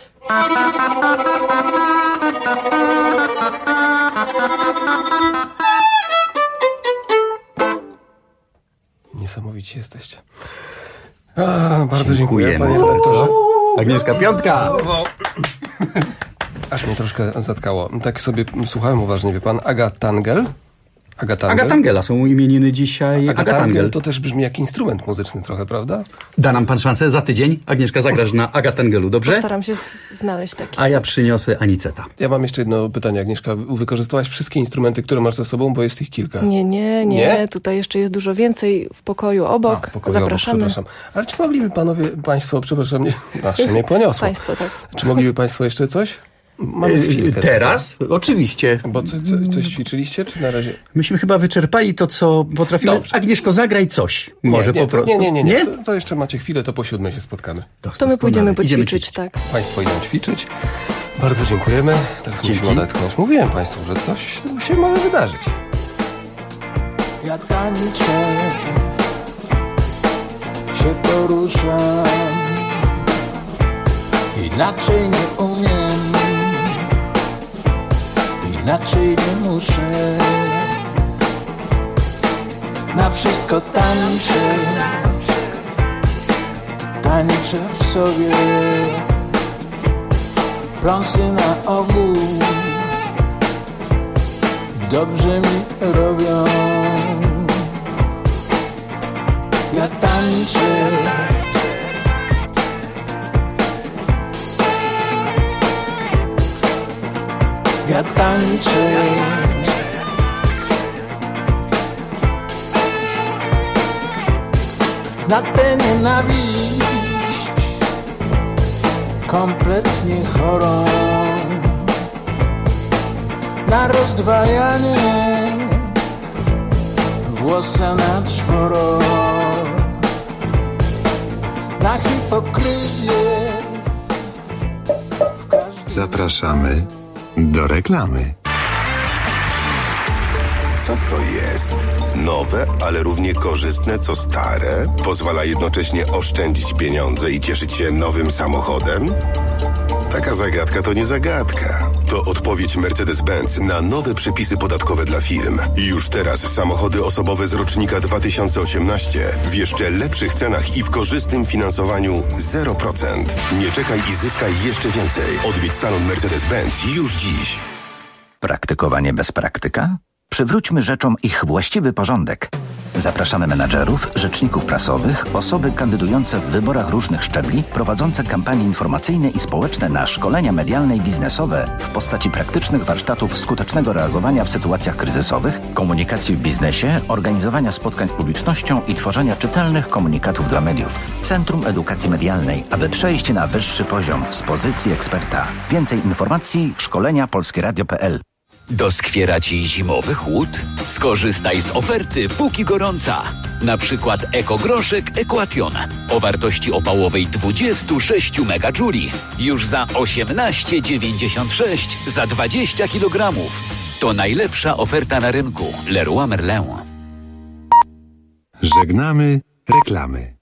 Niesamowici jesteście. A, bardzo dziękuję, panie redaktorze. Agnieszka Piątka! Aż mnie troszkę zatkało. Tak sobie słuchałem uważnie, wie pan. Agatangel? Agatangel? Agatangela są imieniny dzisiaj. Agatangel to też brzmi jak instrument muzyczny trochę, prawda? Da nam pan szansę za tydzień. Agnieszka, zagrasz na Agatangelu, dobrze? Postaram się znaleźć taki. A ja przyniosę aniceta. Ja mam jeszcze jedno pytanie, Agnieszka. Wykorzystałaś wszystkie instrumenty, które masz ze sobą, bo jest ich kilka. Nie, nie, nie. nie? Tutaj jeszcze jest dużo więcej w pokoju obok. A, w pokoju Zapraszamy. Obok, przepraszam. Ale czy mogliby panowie, państwo, przepraszam, nie, nasze mnie poniosło. Państwo, tak. Czy mogliby państwo jeszcze coś? Mamy chwilkę. Teraz? Tak? Oczywiście. Bo co, co, coś ćwiczyliście, czy na razie? Myśmy chyba wyczerpali to, co potrafimy. Dobrze. Agnieszko, zagraj coś. Może nie, nie, po prostu. Nie, nie, nie. nie. nie? To, to jeszcze macie chwilę, to po siódmej się spotkamy. To my pójdziemy poćwiczyć, ćwiczyć. tak. Państwo idą ćwiczyć. Bardzo dziękujemy. Teraz Dzięki. musimy odetchnąć. Mówiłem państwu, że coś tu się może wydarzyć. Ja tańczę, się poruszam, inaczej nie umiem, inaczej nie muszę. Na wszystko tańczę, tańczę w sobie, pląsy na ogół dobrze mi robią. Ja tańczę, ja tańczę, na tę nienawiść kompletnie chorą, na rozdwajanie włosa na czworo, na hipokryzję. Zapraszamy do reklamy. Co to jest? Nowe, ale równie korzystne co stare? Pozwala jednocześnie oszczędzić pieniądze i cieszyć się nowym samochodem? Taka zagadka to nie zagadka. To odpowiedź Mercedes-Benz na nowe przepisy podatkowe dla firm. Już teraz samochody osobowe z rocznika dwa tysiące osiemnaście w jeszcze lepszych cenach i w korzystnym finansowaniu zero procent. Nie czekaj i zyskaj jeszcze więcej. Odwiedź salon Mercedes-Benz już dziś. Praktykowanie bez praktyka? Przywróćmy rzeczom ich właściwy porządek. Zapraszamy menadżerów, rzeczników prasowych, osoby kandydujące w wyborach różnych szczebli, prowadzące kampanie informacyjne i społeczne na szkolenia medialne i biznesowe w postaci praktycznych warsztatów skutecznego reagowania w sytuacjach kryzysowych, komunikacji w biznesie, organizowania spotkań z publicznością i tworzenia czytelnych komunikatów dla mediów. Centrum Edukacji Medialnej, aby przejść na wyższy poziom z pozycji eksperta. Więcej informacji szkolenia polskieradio kropka p l. Doskwiera Ci zimowy chłód? Skorzystaj z oferty póki gorąca. Na przykład ekogroszek Equation o wartości opałowej dwadzieścia sześć megadżuli. Już za osiemnaście dziewięćdziesiąt sześć za dwadzieścia kilogramów. To najlepsza oferta na rynku. Leroy Merlin. Żegnamy reklamy.